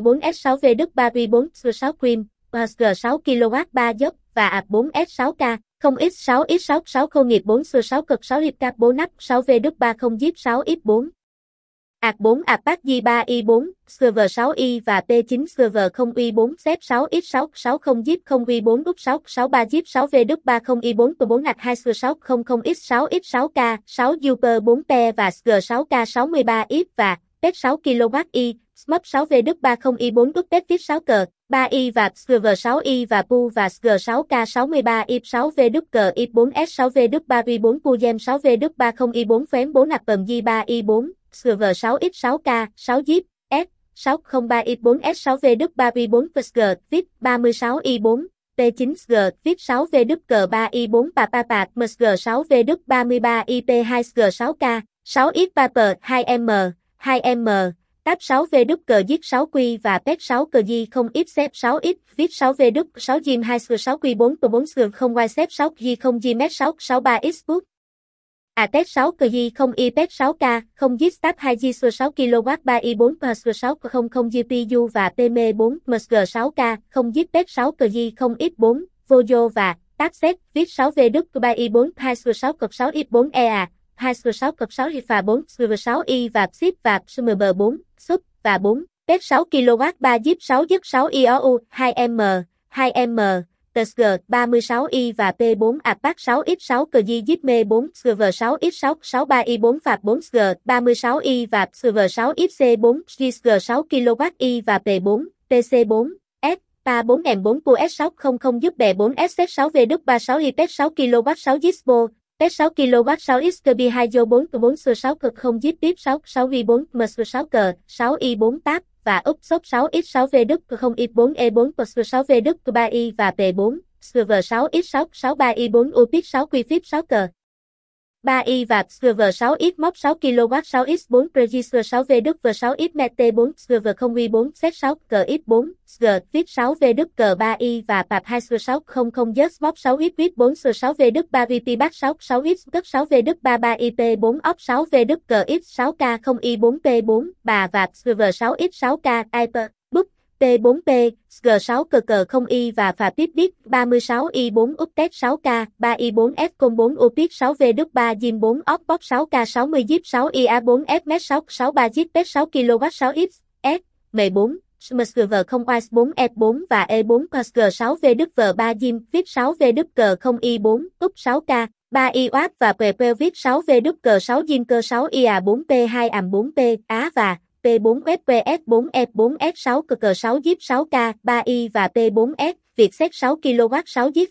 4S6V3V4 Sưa 6 Cream PSG 6 kW 3 dốc và ạp 4S6K 0X6X6 Khâu nghiệp 4 Sưa 6 cực 6 Hiệp Cap 4 nắp 6V30 Jeep 6X4 ạc 4 Apac J3i4, Server 6i và P9 Server 0i4 xếp 6x6 60 Jeep 0i4 đúc 663 Jeep 6V30i4 P4 ạc 2 Server 600x6x6K 6 Super 4 Pe và G6K 63 X và PET 6 kWi, Smop 6V30i4 đúc PET Fit 6 cờ 3i và Server 6i và Pu và G6K 63 X 6V X4S6V3i4 Pu Gem 6V30i4 Phém 4 ạc Pầm J3i4 Server 6x6K, 6 Jeep, S, 603i4S6V3i4 PSG, VIP 36i4, P9G, VIP 6V3i4 Papapap MSG 6V33IP2 G6K, 6X Paper 2M, 2M, Tab 6V G 6Q và PET 6 cờ 0X xếp 6X, VIP 6V 6 Gym 2 6 Q4 4 G 0 Y xếp 6 G 0 Gm 6 63X Book. ATET 6 CJ 0 IPET 6K, 0 Gitstab 2 G 6 kW 3 I4 PS 6 00 GPU và PM 4 MSG 6K, 0 Gitpet 6 CJ 0 X4, Vojo và Tabset, viết 6V Đức 3 I4 2 6 cực 6 X4 EA, 2 6 cực 6 Hifa 4 6 I và Psip và SMB 4, Sub và 4, PET 6 kW 3 Gip 6 Giấc 6 IOU, 2M, 2M. TSG 36i và P4 Apac 6x6 CJ Zipme 4 Server 6x6 63i4 Phạt 4G 36i và Server 6xC4 GSG 6 kWi và P4 PC4 S PA 4M4 QS 600 giúp bè 4S 6 V Đức 36 IPET 6 kW 6 Gispo PET 6 kW 6 XKB 2 Jo 4 4 6 cực 0 Zip tiếp 6 6 V4 MS 6 cờ 6 I4 Tab và úp shop 6x6V Đức 0 X4 E4 plus 6V Đức 3i và P4, server 6x6 63i4 UPIC 6 QFIP 6 cờ 3i và server 6x móc 6 kW 6x4 register 6V Đức v 6x Mete 4 server 0i4 set 6 cờ x4 g viết 6V Đức cờ 3i và pap 2 600 just móc 6x viết 4 6V Đức 3 VP back 6 6x cất 6V Đức 33 IP 4 op 6V Đức cờ x6K 0i4 P4 bà và server 6x6K Hyper book P4P G6 cờ 0i và phà tiếp biết 36i4 update 6K 3i4F com 4 upic 6V Đức 3 Gym 4 Opbox 6K 60 Zip 6 IA4 FMS 6 63 Zip Pet 6 kW 6X S 14 Smsgv 0 Ice 4 F4 và E4 PSG 6V Đức V3 Gym viết 6V Đức cờ 0i4 up 6K 3i Oap và PP viết 6V Đức cờ 6 Gym cơ 6 IA4P2 AM 4P Á và P4 FPS 4 F4 S6 cờ 6 Zip 6K 3i và P4S Việt xét 6 kW 6 Zip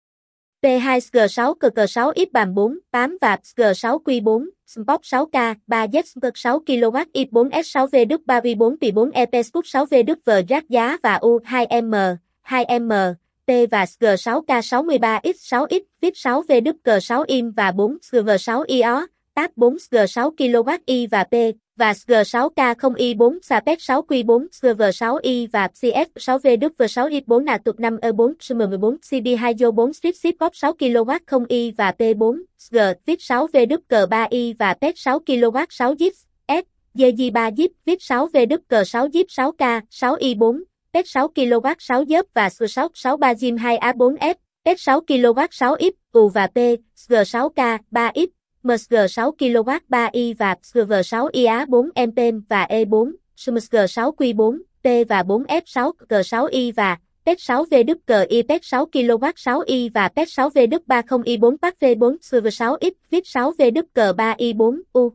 P2 G6 cờ 6 X bàn 4 8 và G6 Q4 Spot 6K 3 Z 6 kW X4 S6V Đức 3V4 P4 EP Scoop 6V Đức V rác giá và U2M 2M T và G6K 63X6X viết 6V Đức cờ 6 im và 4 G6 IO Tab 4 G6 kW I và P và G6K 0i4 Sapet 6 Q4 Server 6i và CS 6V Đức V6 I4 nạ tục 5 E4 SM14 CB2 Jo 4 Strip Ship Pop 6 kW 0i và P4 G viết 6V Đức cờ 3i và PET 6 kW 6 Zip S DJ3 Zip viết 6V Đức cờ 6 Zip 6K 6i4 PET 6 kW 6 Dớp và S6 63 Gym 2A4F PET 6 kW 6X U và P G6K 3X MSG 6 kW 3i và Server 6 IA 4 MPM và E4, SMSG 6 Q4, T và 4F6 cờ 6i và PET 6V Đức cờ I PET 6 kW 6i và PET 6V Đức 30i4 PAC V4 Server 6X viết 6V Đức cờ 3i4 U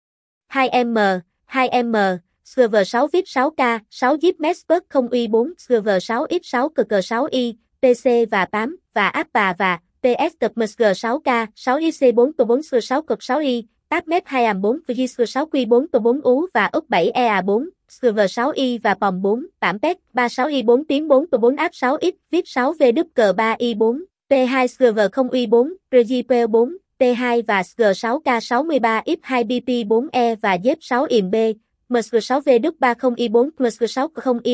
2M 2M Server 6 viết 6K 6 Zip Messberg 0i4 Server 6x6 cờ 6i PC và PAM và Appa và PS tập MSG 6K, 6IC4 4 6 cực 6i, Tabmet 2 AM 4 VG 6 Q4 4 Ú và úp 7 EA4, Server 6i và Pom 4, Tảm Pet 36i4 tiếng 4 4 Áp 6X, viết 6V Đức cờ 3i4, P2 Server 0i4, RGP 4, T2 và G6K 63 X2 BP4E và Dép 6 IM B, MSG 6V Đức 30i4, MSG 6 0IE,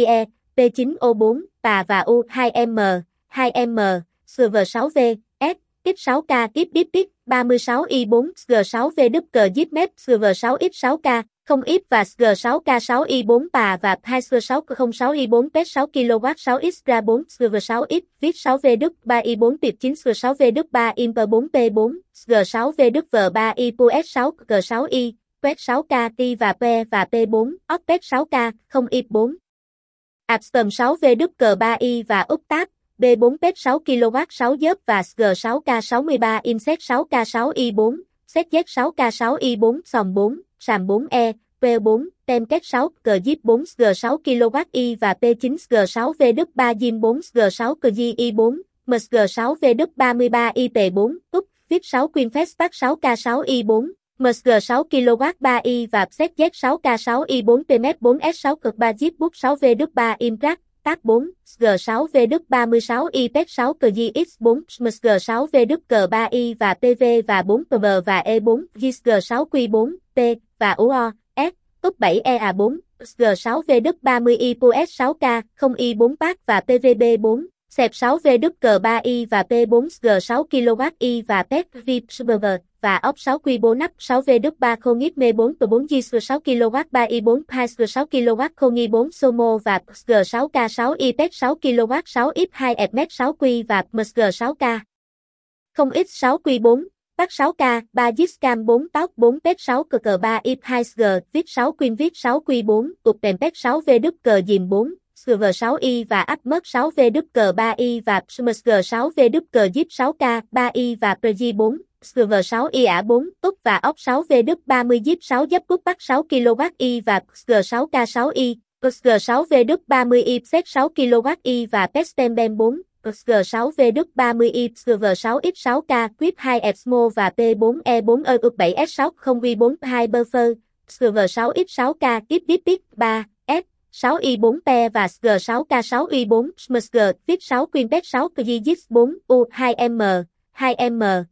P9O4, PA và U2M, 2M, SV6V, S, kích 6K tiếp tiếp tiếp, 36i4, G6V Zipmap, SV6X6K, 0X và G6K6i4 PA và 2SV606i4 PET 6kW 6X ra 4 SV6X, viết 6V 3i4 tiệp 9 SV6V 3 Imper 4P4, G6V V3i PUS6 G6i, PET 6K Ti và P và P4, Opet 6K, 0i4. Abstom 6V 3i và Uptab, B4 PET 6kW 6 dớp và G6K63 Inset 6K6i4, ZZ6K6i4 Sòm 4, Sàm 4E, P4, Temket 6, Gzip 4 G6 kWi và P9 G6V 3 Zim 4 G6 Kji4, MSG6V 33 IP4, Up, viết 6 Quinfest 6K6i4, MSG 6 kW 3i và ZZ6K6i4 PMF 4S6 cực 3 Zip Book 6V 3 Impract, Tab 4, G6V 36 IPET 6 KGX4, MSG6V 3i và PV và 4 PB và E4, GISG6Q4, P và UO, S, Up 7EA4, G6V 30 IPUS 6K, 0i4 PAC và PVB4, SEP 6V 3i và P4 G6 kWi và PET VIP và OP 6 Q4 nắp 6V 3 Khongip Me 4 P4 G 6 kW 3i4 2 6 kW Khongi 4 Somo và G6K6 IPET 6 kW 6 IP 2 FMET 6 Q và MSG6K 0X6 Q4 PAC 6K 3 Gcam 4 Tóc 4 PET 6 CG 3 IP 2 G Viết 6 Queen Viết 6 Q4 Cục Tèm PET 6V Dìm 4 SV6i và Atmos 6V 3i và MSG 6V Zip 6K 3i và Pregi 4 SV6i A4, Úc và Ốc 6V 30 Zip 6 dấp Cúc Bắc 6 kWi và G6K6i, G6V 30 i Set 6 kWi và Pestemben 4, G6V 30 i SV6X6K, Quip 2 Exmo và P4E4 EUP 7S6 0V4 2 Buffer, SV6X6K, Tiếp 3, S, 6i4 Pe và G6K6i4, MSG, viết 6 Quinpet 6 Kgix 4, U2M, 2M.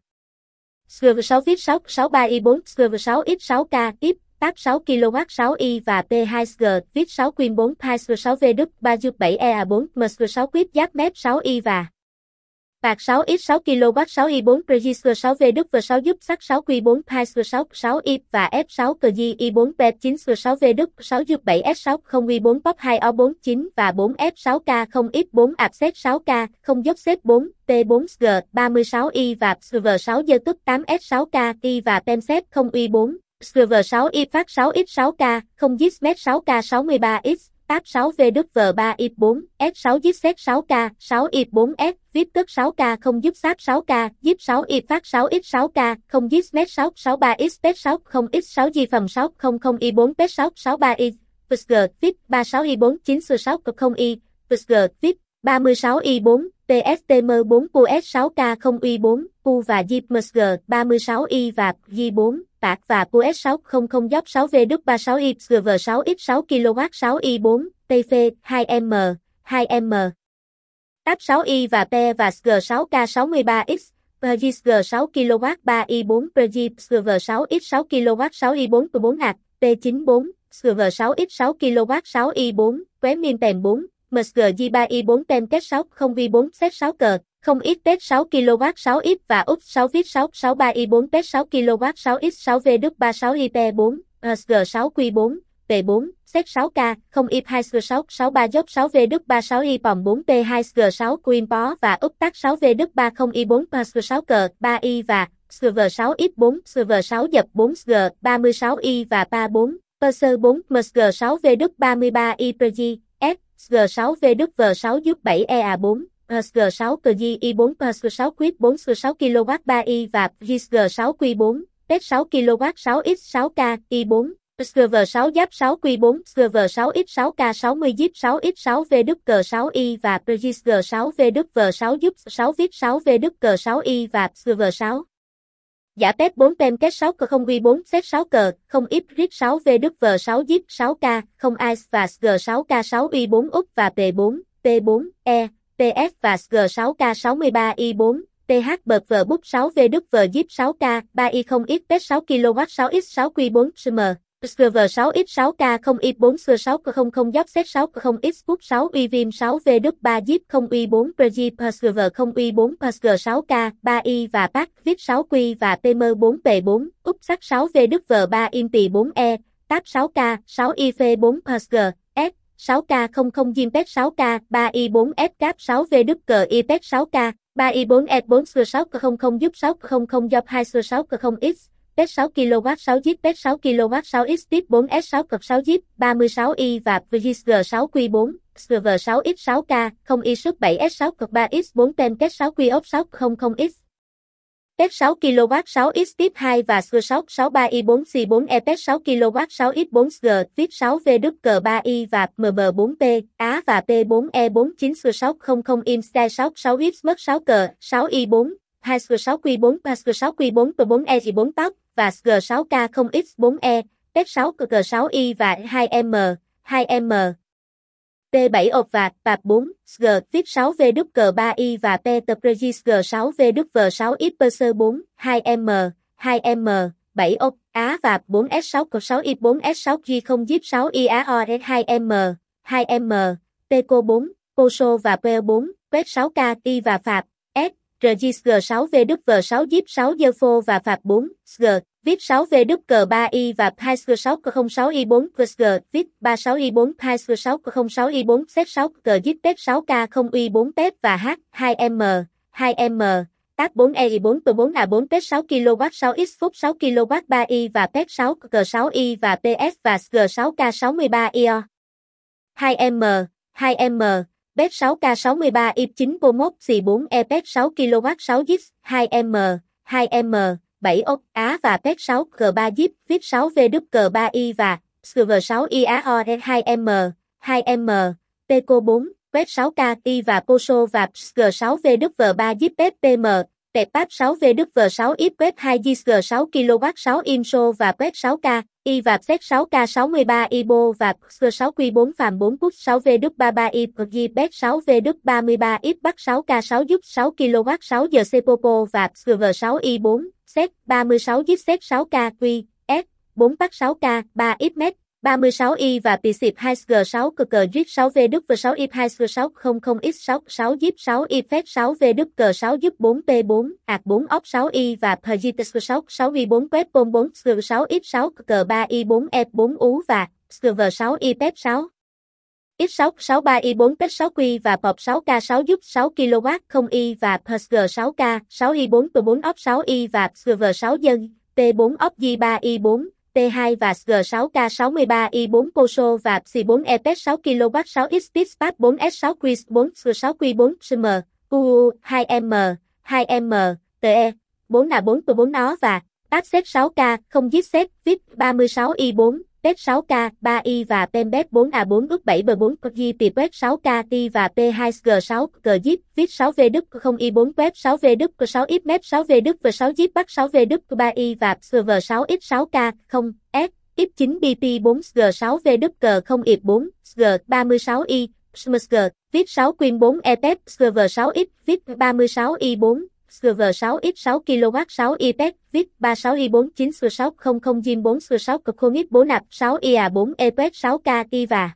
SV6 viết 6, 63i4, SV6X6K, tiếp, Tab 6 kW 6i và P2G, viết 6 Queen 4, 2 6V 3 7EA4, MS6 Quip giáp mép 6i và Bạc 6x 6 kW 6i4 Register 6V v 6 giúp sắc 6 Q4 2 6 6 ip và F6 KGI4 PET 9 6V 6 giúp 7S6 0 V4 Pop 2 O4 9 và 4 F6K 0 ip 4 Abset 6K 0 dốc xếp 4 T4G 36i và SV6 dơ tức 8S6K I và Pemset 0 I4 SV6 I phát 6x6K 0 Gizmet 6K 63X Tab 6V v 3 ip 4 S6 Gizset 6K 6 ip 4S viết tức 6K không giúp sáp 6K Zip 6 ip phát 6x6K 0 Gizmet 6 63X Pet 6 0 X6 G phẩm 6 00 I4 Pet 6 63I VSG viết 36 I4 9 6 0 I VSG viết 36 I4 PSTM 4 PUS 6K 0 I4 PU và Zip MSG 36 I và G4 Bạc và PUS 6 00 dốc 6V 36 I GV 6 X 6 kW 6 I4 TF 2M 2M Tab 6i và P và G6K63X, PG 6 kW 3i4 PG GV6 X 6 kW 6i4 4 hạt, P94, GV6 X 6 kW 6i4, Quế Miên Tèm 4, MSG G3i4 Tem Kết 6 0v4 Set 6 cờ, 0x Pet 6 kW 6 ip và UP 6 viết 6 63i4 Pet 6 kW 6x 6V 36 ip 4, SG6 Q4, P4, Set 6K, 0 ip 2 6 63 dốc 6V 36 i Pòng 4 P2 G6 Queen Pó và úp tắc 6V 30 i4 PG6 cờ 3i và SV6 X4 SV6 dập 4 G 36 i và PA 4 PSR 4 MSG6 V 33 i PG S G6 V 6 giúp 7 EA4 SG6 KGI4 PSG6 Quip 4 6 kW 3i và GG6 Q4 Pet 6 kW 6x6K I4 SV6 giáp 6 Q4, SV6 X6K 60 Zip 6 X6 V Đức 6 I và Pregis 6 V Đức 6 giúp 6 viết 6 V Đức 6 I và SV6. Giả Pet 4 Tem Kết 6 cờ 0 Q4 Set 6 cờ, 0 Ip Rit 6 V Đức 6 Zip 6K, 0 Ice và G6K 6 I4 Úc và P4, P4, E, PS và G6K 63 I4. TH bật vờ bút 6 V Đức vờ Zip 6K, 3i 0 X Pet 6 kW 6x6 Q4 SM. SGV6X6K 0X4 SG600 Job Z600X Cúp 6 Vim 6 VW3 Jeep 0Y4 Pregi PSGV 0Y4 PSG6K 3Y và PAC VIP 6Q và PM4 P4 Úp sắc 6 VW3 Inti 4E TAP 6K 6 IF4 PSG S 6K00 Jimpet 6K 3Y4S Cap 6 VW IPET 6K 3Y4S4 SG600 giúp 600 Job 2 SG600X PET 6 kW 6 Jeep PET 6 kW 6X Tip 4S 6 cực 6 Jeep 36Y và VG 6 Q4 SGV 6X6K 0Y sức 7S 6 cực 3X 4 Tem Kết 6 Q 600X PET 6 kW 6X Tip 2 và SG 6 63Y4 C4E PET 6 kW 6X4 SG VIP 6 VW 3Y và MM4P Á và P4E49 SG 600 Insty 6 6X mất 6 cờ 6Y4 2 SG 6 Q4 SG 6 Q4 P4E4 Tóc và SG 6K0X4E PET 6 cờ 6Y và 2M 2M T7 ộp và PAP 4, SG, VIP 6 VW 3Y và P SG 6 VW 6 IPC 4, 2M, 2M, 7 ộp, Á và 4S6 cực 6 I4S6 G0 Jeep 6 IAOS 2M, 2M, TCO 4, POSO và PO4, PET 6K, I và FAP, S, RG 6 VW 6 Jeep 6 Zerfo và FAP 4, SG, VIP 6 VW 3Y và 2 SG 606 I4 SG, VIP 36 I4 2 SG 606 I4 Z6 cờ Jeep Tết 6K 0 I4 Tết và H 2M 2M TAP 4 E4 P4 A4 Tết 6 kW 6X Phút 6 kW 3Y và Tết 6 cờ 6Y và PS và SG 6K 63 IO 2M 2M PET 6K 63 IP9 Pomop xì 4 E PET 6 kW 6 Jeep 2M 2M 7 ốc Á và PET 6 G3 Jeep VIP 6 VW 3Y và SGV 6 IAOS 2M 2M TCO 4 PET 6K I và POSO và SG 6 VW 3 Jeep PET PM TEPAP 6 VW 6 IP PET 2 SG 6 kW 6 INSO và PET 6K I và Z 6K 63 IBO và SG 6 Q4 Phạm 4 Put 6 VW 33 I PG PET 6 VW 33 IP Bắc 6K 6 giúp 6 kW 6 giờ Popo và SGV 6 I4 Z 36 giúp Z 6K Q S 4 Bắc 6K 3 IP MET 36 I và PSIP 2 SG 6 cờ JIT 6 VW 6 IP 2 SG 600X6 6 giúp 6 IP PET 6 VW 6 giúp 4 P4 AT 4 OP 6 I và PGT 6 6 I4 PET POM 4 SG 6 X 6 cờ 3 I4 F 4 Ú và SGV 6 I PET 6 X6 63 I4 PET 6 Q và POP 6K 6 giúp 6 kW 0 I và PSG 6K 6 I4 P4 OP 6 I và SGV 6 dân T4 OP G3 I4 T2 và SG 6K 63 I4 POSO và C4 EPET 6 kW 6 X Spat 4S6 Quiz 4 SG 6 Q4 SM UU 2M 2M TE 4A4 P4 nó và Áp 6K 0 Z VIP 36 I4 PET 6K 3I và Pembet 4A4 ước 7B4 PG Tipet 6K I và P2 SG 6 cờ Jeep VIP 6 VW 0 I4 Web 6 VW 6 IPMET 6 VW 6 Jeep Bắc 6 VW 3I và SG 6 X 6K 0 S IP9 BP 4 SG 6 VW 0 IP 4 SG 36 I SG VIP 6 Queen 4 EPET SG 6 X VIP 36 I4 SGV 6 X 6 kW 6 IPET VIP 36 I4 9 SG 600 Jim 4 SG 6 Coconut 4 nạp 6 IA 4 EPET 6K I và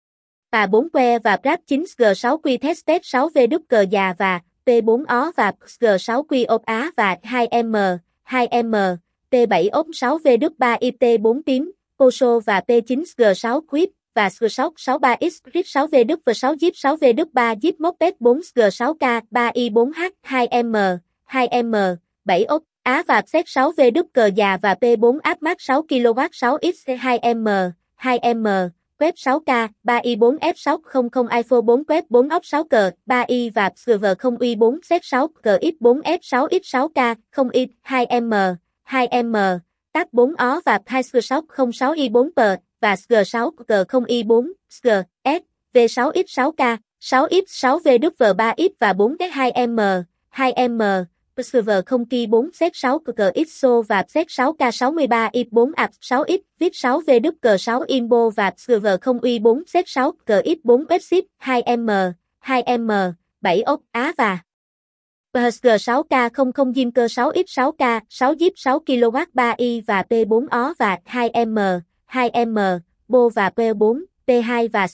4 que và Prap 9 SG 6 Q Testet 6 VW già và P4 ó và SG 6 Q ốp Á và 2M 2M T7 ốp 6 VW 3 IT 4 tím Poso và P9 SG 6 Quip và SG 6 63 X RIT 6 VW 6 Jeep 6 VW 3 Jeep Moped 4 SG 6K 3 I 4H 2M 2M 7 ốp Á và Z 6 VW già và P4 áp mát 6 kW 6 X 2M 2M Web 6K 3 I 4 F 600 iPhone 4 Web 4 ốc 6 cờ 3 I và SGV 0 I 4 Z 6 cờ X 4 F 6 X 6K 0 I 2M 2M Tab 4 ó và 2 SG 606 I 4 P và SG 6 cờ 0 I 4 SG S V6 X 6K 6 X 6 VW 3 X và 4 2M 2M SGV 0 Ki 4 Z 6 cờ XO và Z 6K 63 I 4 AP 6 X VIP 6 VW 6 Imbo và SGV 0 I 4 Z 6 cờ X 4 Webship 2M 2M 7 ốc Á và PSG 6K 00 Jim cơ 6 X 6K 6 Jeep 6 kW 3 I và P4 ó và 2M 2M, Bo và P4, P2 và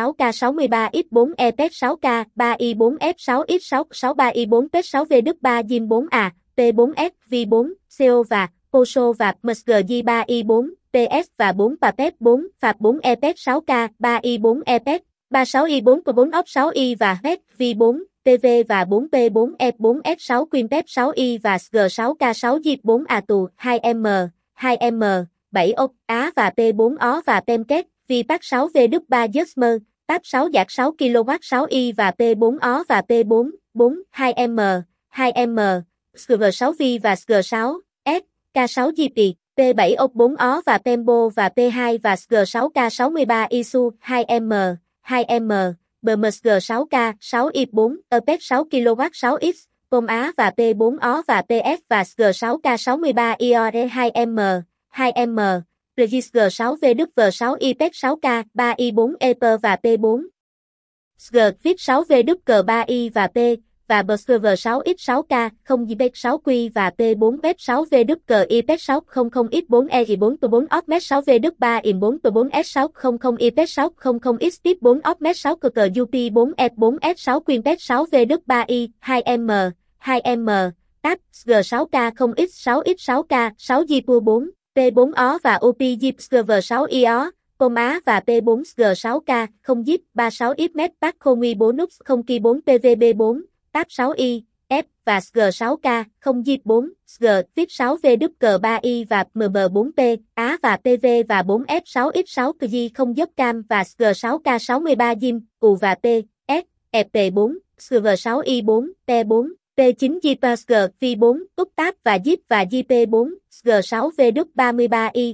SG6K63X4 EPEX6K, 3i4F6X6, 63i4PEX6V Đức 3 Zin 4A, P4S, V4, CO và Poso và MSG3i4, PS và 4 PAPEX 4, Phạp 4 EPEX6K, 3i4 EPEX, 36i4 P4 OP 6i và HEC, V4, PV và 4P4 F4S6 Quinpep 6i và SG6K6 Zip 4 A tù, 2M, 2M, 7 OP Á và P4 Ó và Pemket, VPAC 6V Đức 3 Jesmer, TAP 6 Giạc 6 kW 6i và P4 Ó và P4, 4, 2M, 2M, SG6V và SG6, S, K6 GP, P7 OP 4 Ó và Pembo và P2 và SG6K63 ISU, 2M, 2M, BMSG6K, 6i4, EPEX 6 kW 6X, Pom Á và P4 Ó và PS và SG6K63 IORE 2M, 2M, Regisg6V Đức V6 IPEX 6K, 3i4 EP và P4. SG VIP 6V Đức cờ 3i và P, và BSV6X6K, 0 JPEG 6Q và P4 PEP 6V Đức cờ IPEX 600 XI4 EG4 P4 OPMET 6V Đức 3 IM4 P4 S600 IPEX 600 X Tip 4 OPMET 6 cờ UP4 F4 S6 Quinpet 6V Đức 3i, 2M, 2M, TAP, SG6K 0X6X6K, 6 GPU 4, P4 Ó và OP Zip SGV6 IO, Pom Á và P4 SG6K, 0 Zip 36 IPMET Pack Khongui 4 Nux 0 Ki 4 PVB4, TAP 6i, F và SG6K, 0 Zip 4, SG, VIP 6V Đức cờ 3i và MM4P, Á và PV và 4F6X6 KG 0 dốc cam và SG6K63 Zin, U và P, S, EP4, SG6i4, P4, P9 JPSG, V4, Úc TAP và Zip và JP4, SG6V Đức 33i,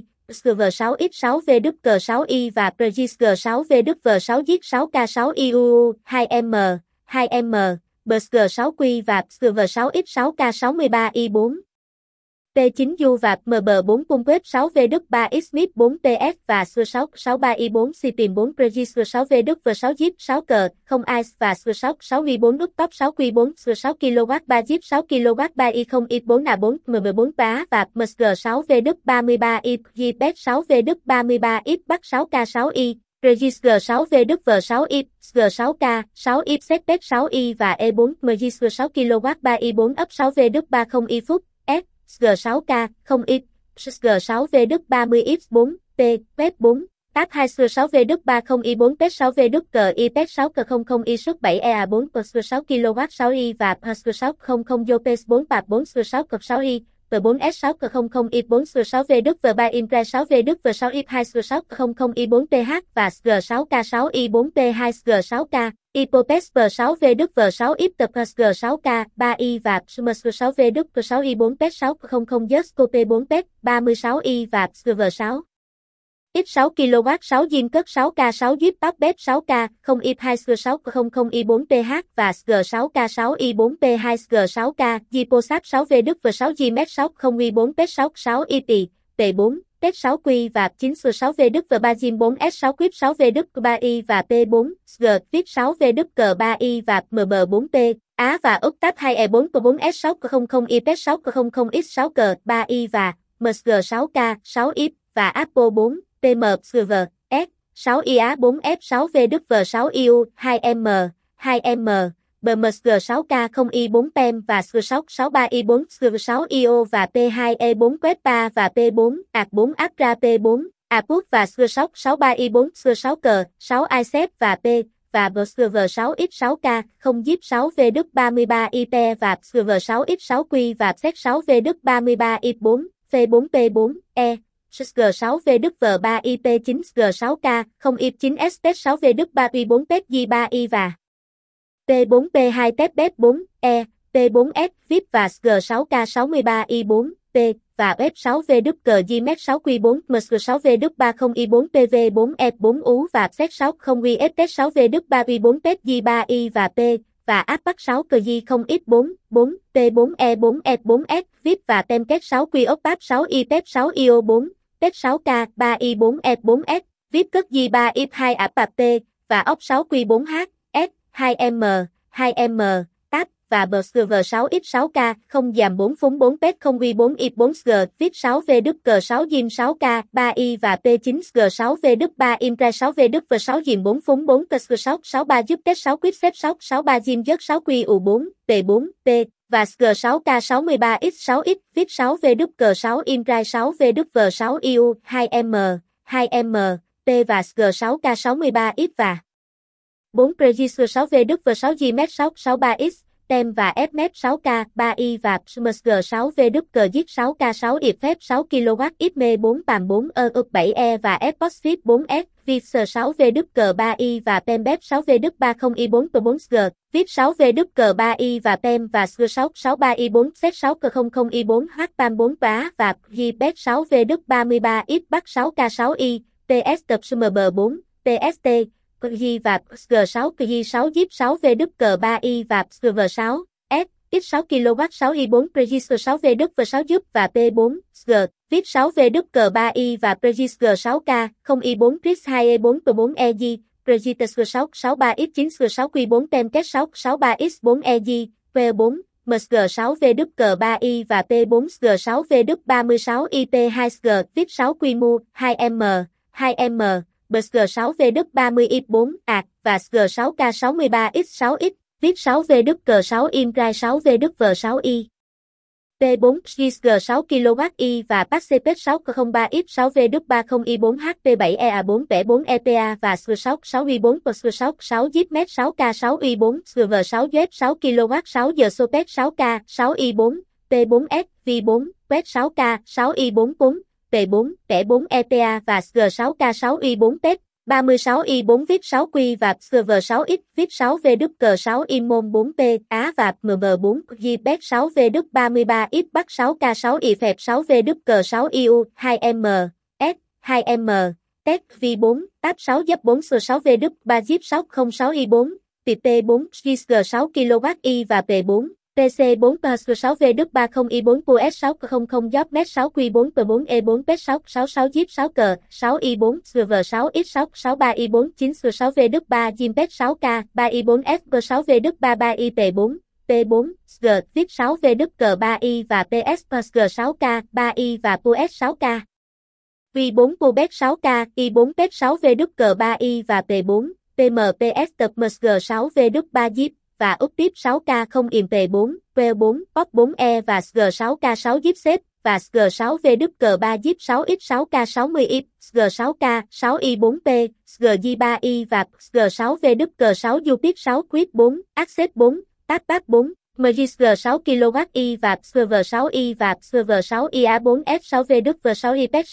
SGV6X6V Đức cờ 6i và Pregisg6V Đức V6 Giết 6K6 IUU, 2M, 2M, BSG6Q và SGV6X6K63i4. P9U và MB4 Punkweb 6V Đức 3X Smith 4 PS và SG663i4 Cipin 4 Pregisg6V Đức V6 Zip 6 cờ, 0 Ice và SG664i4 Đức Top 6Q4 SG6 kW 3 Zip 6 kW 3i 0 X4 A4 MB4 Pá và MSG6V Đức 33i GPET 6V Đức 33i Bắc 6K6i. Regisg6V Đức V6 IP, SG6K, 6 IP Setpet 6i và E4 Regisg 6 kW 3i4 Up 6V Đức 30 i phút, S, SG6K, 0 IP, SG6V Đức 30X4, P, PEP 4, TAP 2 SG6V Đức 30 i4 PET 6V Đức cờ I PET 6 cờ 00 i suất 7 EA4 SG 6 kW 6i và SG 600 Jopes 4 PAP 4 SG 6 cờ 6i. V4S6 cờ 00 I4 SG6V Đức V3 Impre 6V Đức V6 IP2 SG6 00 I4 PH và SG6K6 I4 P2 SG6K, Ipopes V6V Đức V6 IP tập SG6K, 3i và SG6V Đức V6 I4 PET 6 00 Jusco P4 PET, 36i và SGV6. X6 kW 6 Zin cất 6K6 Zip Pop Bếp 6K, 0 IP2 SG600 I4 PH và SG6K6 I4 P2 SG6K, Ziposap 6V Đức V6 GMET 60 I4 PET 6 IP, P4, PET 6Q và 9 SG6V Đức V3 Zin 4S6 Quip 6V Đức 3i và P4, SG, VIP 6V Đức cờ 3i và MB4P, Á và Úc Tap 2E4 P4S6 00 I PET 6 00 X6 cờ 3i và MSG6K, 6 IP và Apple 4. PMSGV, S, 6IA 4F6V Đức V6 IU, 2M, 2M, BMSG6K 0I4 PEM và SG663I4 SG6 IO và P2E4 Quetpa và P4, AC4 Apra P4, APUT và SG663I4 SG6 cờ, 6 ICEP và P, và BSGV6X6K, 0 Zip 6V Đức 33 IP và SGV6X6Q và Z6V Đức 33 IP4, F4P4, E. SG6V Đức V3 IP9 SG6K, 0 IP9 SP 6V Đức 3i4 PET G3i và P4P2 PEP BEP 4, E, P4S VIP và SG6K63i4, P, và F6V Đức cờ GMET 6Q4 MSG6V Đức 30i4 PV4 F4 Ú và Z60 UFP 6V Đức 3i4 PET G3i và P, và Apac 6 cờ G0X4, 4, P4E4 F4S VIP và Temket 6 Q Opap 6 IPEP 6 IO4. PET 6K, 3i4 F4S, VIP cất G3 IP2 APAP T, và OP 6Q4H, S, 2M, 2M, TAP, và BSV6X6K, không dàm 4 phúng 4 pet 0 Y4 Y4G, VIP 6V Đức cờ 6 Diêm 6K, 3Y và P9G 6V Đức 3 Imra 6V Đức và 6 Diêm 4 phúng 4 Cơ 6 63 giúp test 6 Quýt xếp 6 63 Diêm giấc 6 QU4, P4, P và G6K63X6X, VIP 6V Đức cờ 6 Imra 6V Đức V6 IU, 2M, 2M, P và G6K63X và 4 Pregister 6V Đức V6 GMET 663X, TEM và FMET 6K, 3Y và PSMSG 6V Đức cờ giết 6K6 IF phép 6 kW XME 4 PAM 4 UP 7E và FPOSFIT 4S, VIPS 6V Đức cờ 3Y và PEMBEP 6V Đức 30Y4 P4G, VIP 6V Đức cờ 3Y và PEM và SG663Y4 Z6 cờ 00Y4 HPAM 4 Bá và GPET 6V Đức 33X Bắc 6K6Y, PS tập SMB4, PST, G và G6 G6 Zip 6V Đức cờ 3Y và GV6, S, X6 kW 6Y4 Pregister 6V Đức V6 giúp và P4, G, VIP 6V Đức cờ 3Y và Pregister 6K, 0Y4 Tris 2E4 P4EG, Pregister 6 63X9 G6 Q4 Temket 6 63X4EG, P4, MSG 6V Đức cờ 3Y và P4 G6V Đức 36 IP2G, VIP 6 Q 2M, 2M, BSG6V Đức 30Y4 AT và SG6K63X6X, VIP 6V Đức cờ 6 Imrai 6V Đức V6Y. P4 GSG6 kW và PACPET 6 03X 6V Đức 30Y4 HP7EA4 Vẽ 4 EPA và SG6 6Y4 PSG6 6 ZMET 6K6 Y4 SGV6 Z 6 kW 6 giờ Sopet 6K 6 Y4 P4S V4 Quét 6K 6 Y4 4 P4 Vẽ 4 EPA và SG6K6 Y4 PET 36 Y4 VIP 6Q và SGV6X VIP 6V Đức cờ 6 Imon 4P Á và MM4 GPET 6V Đức 33X Bắc 6K6 Y phẹp 6V Đức cờ 6 IU 2M S 2M TET V4 Táp 6 dấp 4 6V Đức 3 Zip 606 Y4 P4 GSG6 kW Y và P4 PC4 PS6V Đức 30 Y4 PUS 600 Job Met 6 Q4 P4 E4 PET 666 Zip 6 cờ 6 Y4 GV6 X6 63 Y4 9 6V Đức 3 Gimpet 6K 3 Y4 FG 6V Đức 33 Y P4 P4 G VIP 6V Đức cờ 3 Y và PS PSG 6K 3 Y và PUS 6K V4 PUBET 6K Y4 PET 6V Đức cờ 3 Y và P4 PMPS tập MSG 6V Đức 3 Zip và úp tiếp 6K không im P4, P4, POP 4E và SG6K6 Zip xếp, và SG6V Đức cờ 3 Zip 6X6K60Y, SG6K, 6Y4P, SG3Y và SG6V Đức cờ 6 Jupit 6 Quýt 4, Access 4, Tap 4, MGSG6 kWy và SGV6Y và SGV6IA4S6V Đức V6 IPET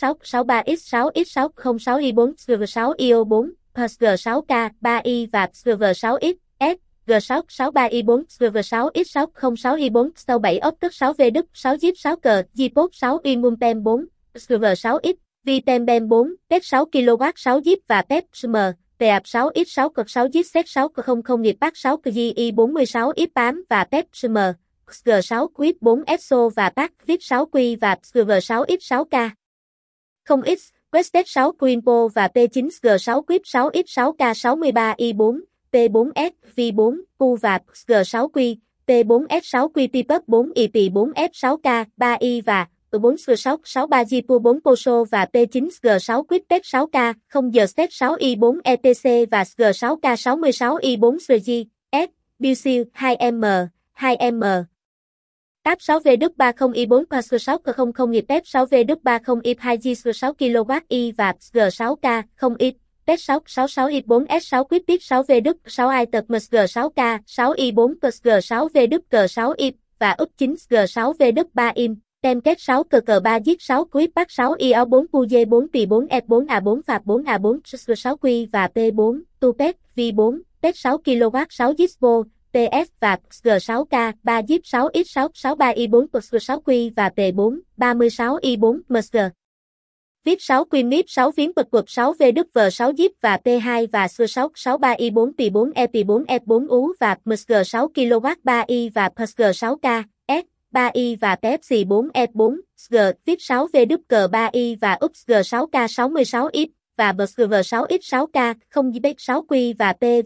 663X6X606Y4 SGV6IO4, PSG6K, 3Y và SGV6X, S. G6 63Y4 GV6 X606 Y4 sau 7 Optus 6V Đức 6 Zip 6 cờ Gpot 6 Imum Pem 4 GV6X Vtem Bem 4 PET 6 kW 6 Zip và PET SM PAP 6 X6 cực 6 Zip Set 6 cực 00 nghiệp Park 6 cờ GI 46 X8 và PET SM G6 Quýt 4 EXO và Park VIP 6 Q và GV6 X6K 0X Westet 6 Quinpo và P9 G6 Quýt 6 X6K 63 Y4 P4S, V4, U và G6Q, P4S6Q Tipus 4 IP4F6K, 3Y và P4 G6 63 Jipu 4 Poso và P9 G6 Quipet 6K, 0 giờ Set 6 Y4 ETC và G6K 66 Y4 SG, S, Busil 2M, 2M. Táp 6V Đức 30 Y4 Pas 6 cơ 00 nghiệp F 6V Đức 30 IP 2G 6 kW Y và G6K, 0X. PET 666 Y4 S6 Quýt 6V Đức 2 I tập MSG6K 6 Y4 PSG6V Đức cờ 6 IP và úp 9 G6V Đức 3 Im, Temket 6 cờ 3 giết 6 Quýt Bắc 6 IO 4 QG 4 P4 F4 A4 Phạp 4 A4 SG6 Q và P4 Tupet V4 PET 6 kW 6 Gispo PS và G6K 3 Zip 6 X6 63 Y4 PSG6 Q và P4 36 Y4 MSG. VIP 6 Queen Mip 6 phiến bật quật 6V Đức V6 Zip và P2 và S6 63 Y4 P4 EP4 F4 Ú và MSG 6 kW 3Y và PSG 6K, S, 3Y và PFC 4 F4, SG, VIP 6V Đức cờ 3Y và UPSG 6K 66 IP và MSG 6X6K, 0 JPEG 6Q và P và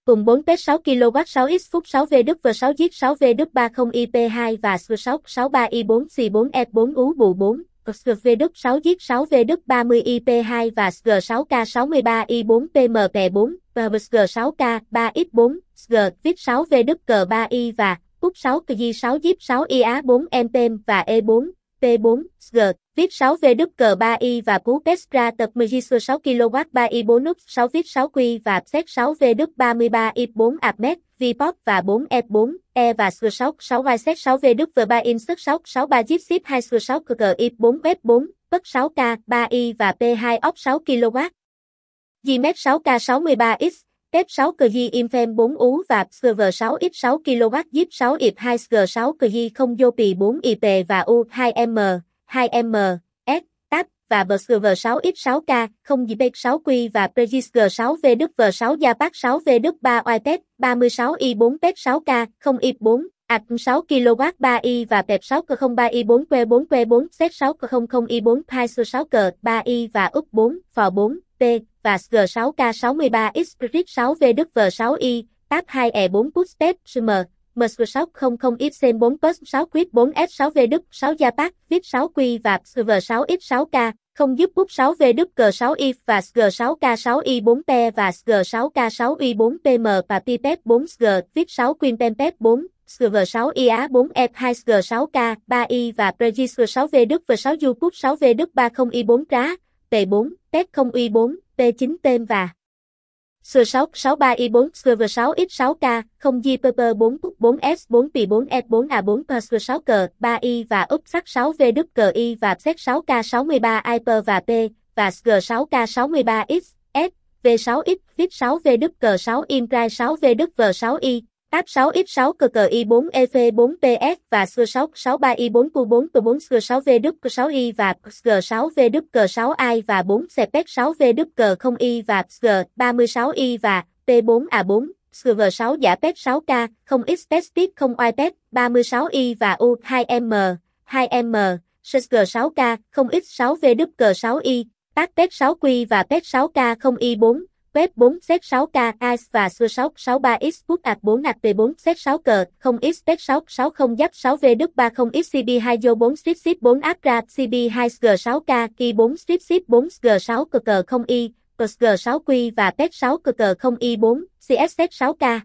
cùng 4 PET 6 kW 6X phút 6 VW 6 JIT 6 VW30 IP2 và SG663 I4C4F4 ú bù 4, SGVW 6 JIT 6 VW30 IP2 và SG6K63 I4PMP4, SG6K 3X4, SG 6 VW3I và Cúp 6 KG 6 JIT 6 IA4 MPM và E4, P4, SG, VIP 6 VW3I và Cú Pestra tập Megisur 6 kW 3I 4 nút 6 VIP 6 Q và Set 6 VW33 I4 APMET, VPOP và 4 F4, E và SG 6 6 Set 6 VW3 Insert 6 63 JIT Ship 2 SG 6 CG I4 Web4, Bất 6K 3I và P2 OP 6 kW. GMET 6K63X, Tep 6 KG Infem 4 ú và Server 6X 6 kW Zip 6 IP 2 SG 6 KG không vô pì 4 IP và U2M, 2M, S, TAP và bờ Server 6X 6K, không JPEG 6 Q và Pregisg 6 VW 6 Japac 6 VW3 iPad 36 I4 PET 6K, không IP4. AC 6 kW 3i và PEP 6 0 3i 4 que 4 que 4 set 6 00 i4 2 6 cờ 3i và up 4 phò 4 P và SG 6 K 63 X 6 VW 6 i tab 2 e 4 pushpad sm MSG 600 XM 4 plus 6 quit 4 S 6 VW 6 Japac VIP 6 Q và SG 6 X 6 K không giúp bút 6 VW 6 i và SG 6 K 6 i 4 P và SG 6 K 6 i 4 PM và Pipet 4 SG VIP 6 Queen Pempet 4 SG6 IA 4 F2 SG6K 3i và Pregisg 6 VW 6 Juput 6 VW30 i4 trá T4 Tech 0 i4 P9 tên và SG6 63 i4 SG6 X6K 0 JPP 4 Put 4 S4 P4 F4 A4 SG6 cờ 3i và up sắc 6 VWI và set 6K 63 Hyper và P và SG6K 63 X S V6X VIP 6 VW 6 Imprai 6 VW 6 i Tab 6x6 cờ i4 EF4 PS và SG6 63 i4 Q4 P4 SG6 VW 6 i và SG6 VW 6 i và 4 CPEC 6 VW 0 i và SG 36 i và P4 A4 SG6 giả PET 6K 0 x PET 0 iPad 36 i và U2M 2M SG6K 0 x 6 VW 6 i Tab PET 6 Q và PET 6K 0 i4 Web 4 set 6K ICE và SG6 63X Put at 4 at P4 set 6 cờ 0X PET 6 60 giáp 6 VW30 XCB2 Do 4 strip ship 4 Apra CB2 SG6K Ki 4 strip ship 4 SG6 cờ 0 i SG6 Q và PET 6 cờ 0 i4 CS set 6K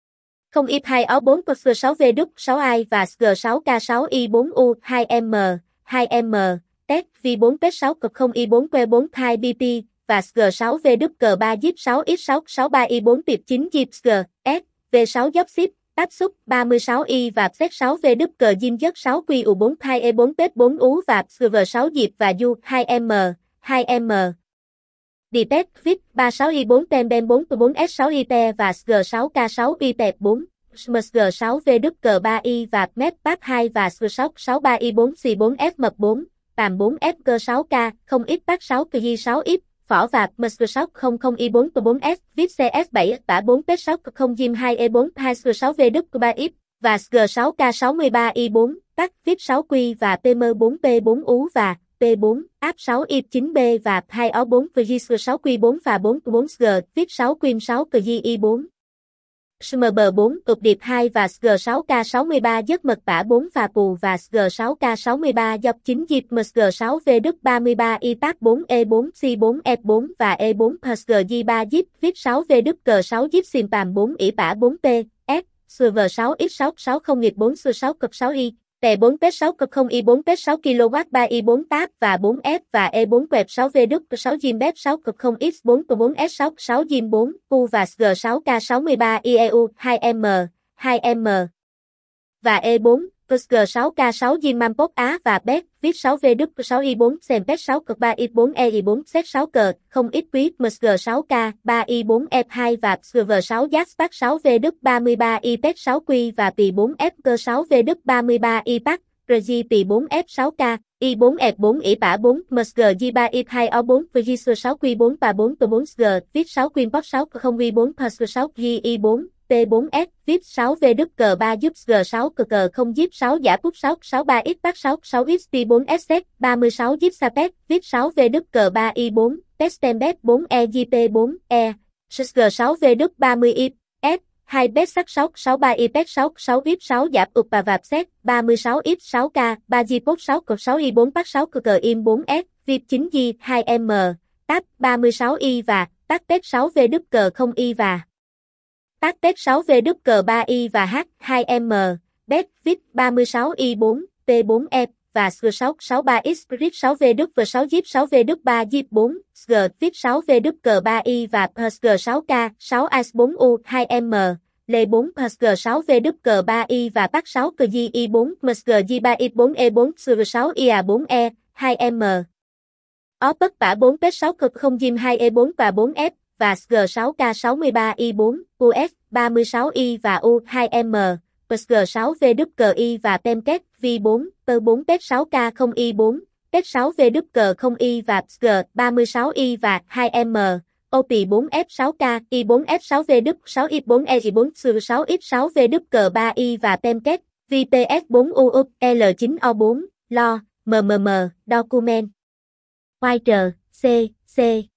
0 IP2 ó 4 SG6 VW6i và SG6K6 i4 U2M 2M Tech V4 PET 6 0 i4 Que4 2 BP và SG6 VW3 Zip 6 X6 63 i4 tiệp 9 Zip SG S V6 dốc ship áp xúc 36 i và set 6 VW Zin dất 6 QU4 2 E4 PET 4 ú và SG6 Diệp và Du 2M 2M Dipet VIP 36 i4 Tem Bem 4 4 S6 IP và SG6 K6 IP 4 SG6 VW3 i và MEP PAP 2 và SG6 63 i4 C4 F mập 4 Tàm 4 F cơ 6K 0 x Bác 6 KG 6 X Phỏ vạc MSG6 00 i4 P4S VIP CS7 bả 4 P6 0 Gym 2 E4 2 SG6 VW3X và SG6K63 i4 tắt VIP 6 Q và PM4 P4 ú và P4 áp 6 IP9B và 2 ó 4 VG6 Q4 và 4 4 SG VIP 6 Queen 6 KG i4 SMB4 ụp điệp 2 và SG6K63 giấc mật bả 4 và pù và SG6K63 dọc 9 dịp MSG6 VW33 IPAP 4 E4 C4 F4 và E4 PSG3 dịp VIP 6 VW6 dịp Simpam 4 ỉ bả 4 P S Server 6 X6 60 nghịch 4 6 cực 6 i Tè 4 PET 6 cực 0 i4 PET 6 kW 3 i4 tab và 4 F và E4 quẹt 6 VW 6 Gym BEP 6 cực 0 x4 4 S6 6 Gym 4 U và SG6K63 IEU 2M 2M và E4 SG6K6 Gym Mampot Á và BET VIP 6 VW 6 i4 Xem PET 6 cực 3 i4 E i4 set 6 cờ 0 x Quýt MSG6K 3 i4 F2 và SG6 Jaspac 6 VW33 i PET 6 Q và Pì 4 F cơ 6 VW33 i PAC Regi Pì 4 F6K i4 F4 ỉ bả 4 MSG3 i2 o 4 VG6 Q4 và 4 4 SG VIP 6 Queenpot 6 0 i4 PSG6 G i4 P4S VIP 6 VW 3 giúp G6 cờ 0 giúp 6 giả Put 6 63 x Bác 6 6 XP4 SS 36 giúp Sapet VIP 6 VW 3 i4 Testembet 4 EGP4 E SG6 VW 30 IP S 2 bet sắc 6 63 y pet 6 6 ip 6 giảm ụp và vạp xét 36 ip 6k 3 g post 6 cột 6 y 4 pack 6 cờ im 4s vip 9 g 2m tab 36 y và tắt tết 6 v đúp cờ 0 y và tắt tết 6 v đúp cờ 3 y và h 2m bet vip 36 y 4 p 4 f và sg 6 63 x rip 6 v đúp v 6 zip 6 v đúp 3 zip 4 sg vip 6 v đúp cờ 3 y và psg 6k 6 ice 4 u 2m lê 4 psg 6 v đúp cờ 3 y và pack 6 cờ g y 4 msg g 3 y 4 e 4 sg 6 ia 4 e 2m ó bất bả 4 pet 6 cực 0 gym 2 e 4 và 4 f và sg 6k 63 y 4 us 36 y và u 2m psg 6 v đúp cờ y và pemket v 4 tơ 4 pet 6k 0 y 4 pet 6 v đúp cờ 0 y và sg 36 y và 2m OP 4F6K, I4F6 V đúp 6 I4 E4 sg 6 X6 V đúp cờ 3 Y và Pemket, VPS 4 UUP L9O4, Lo, MMM, Document. White C, C.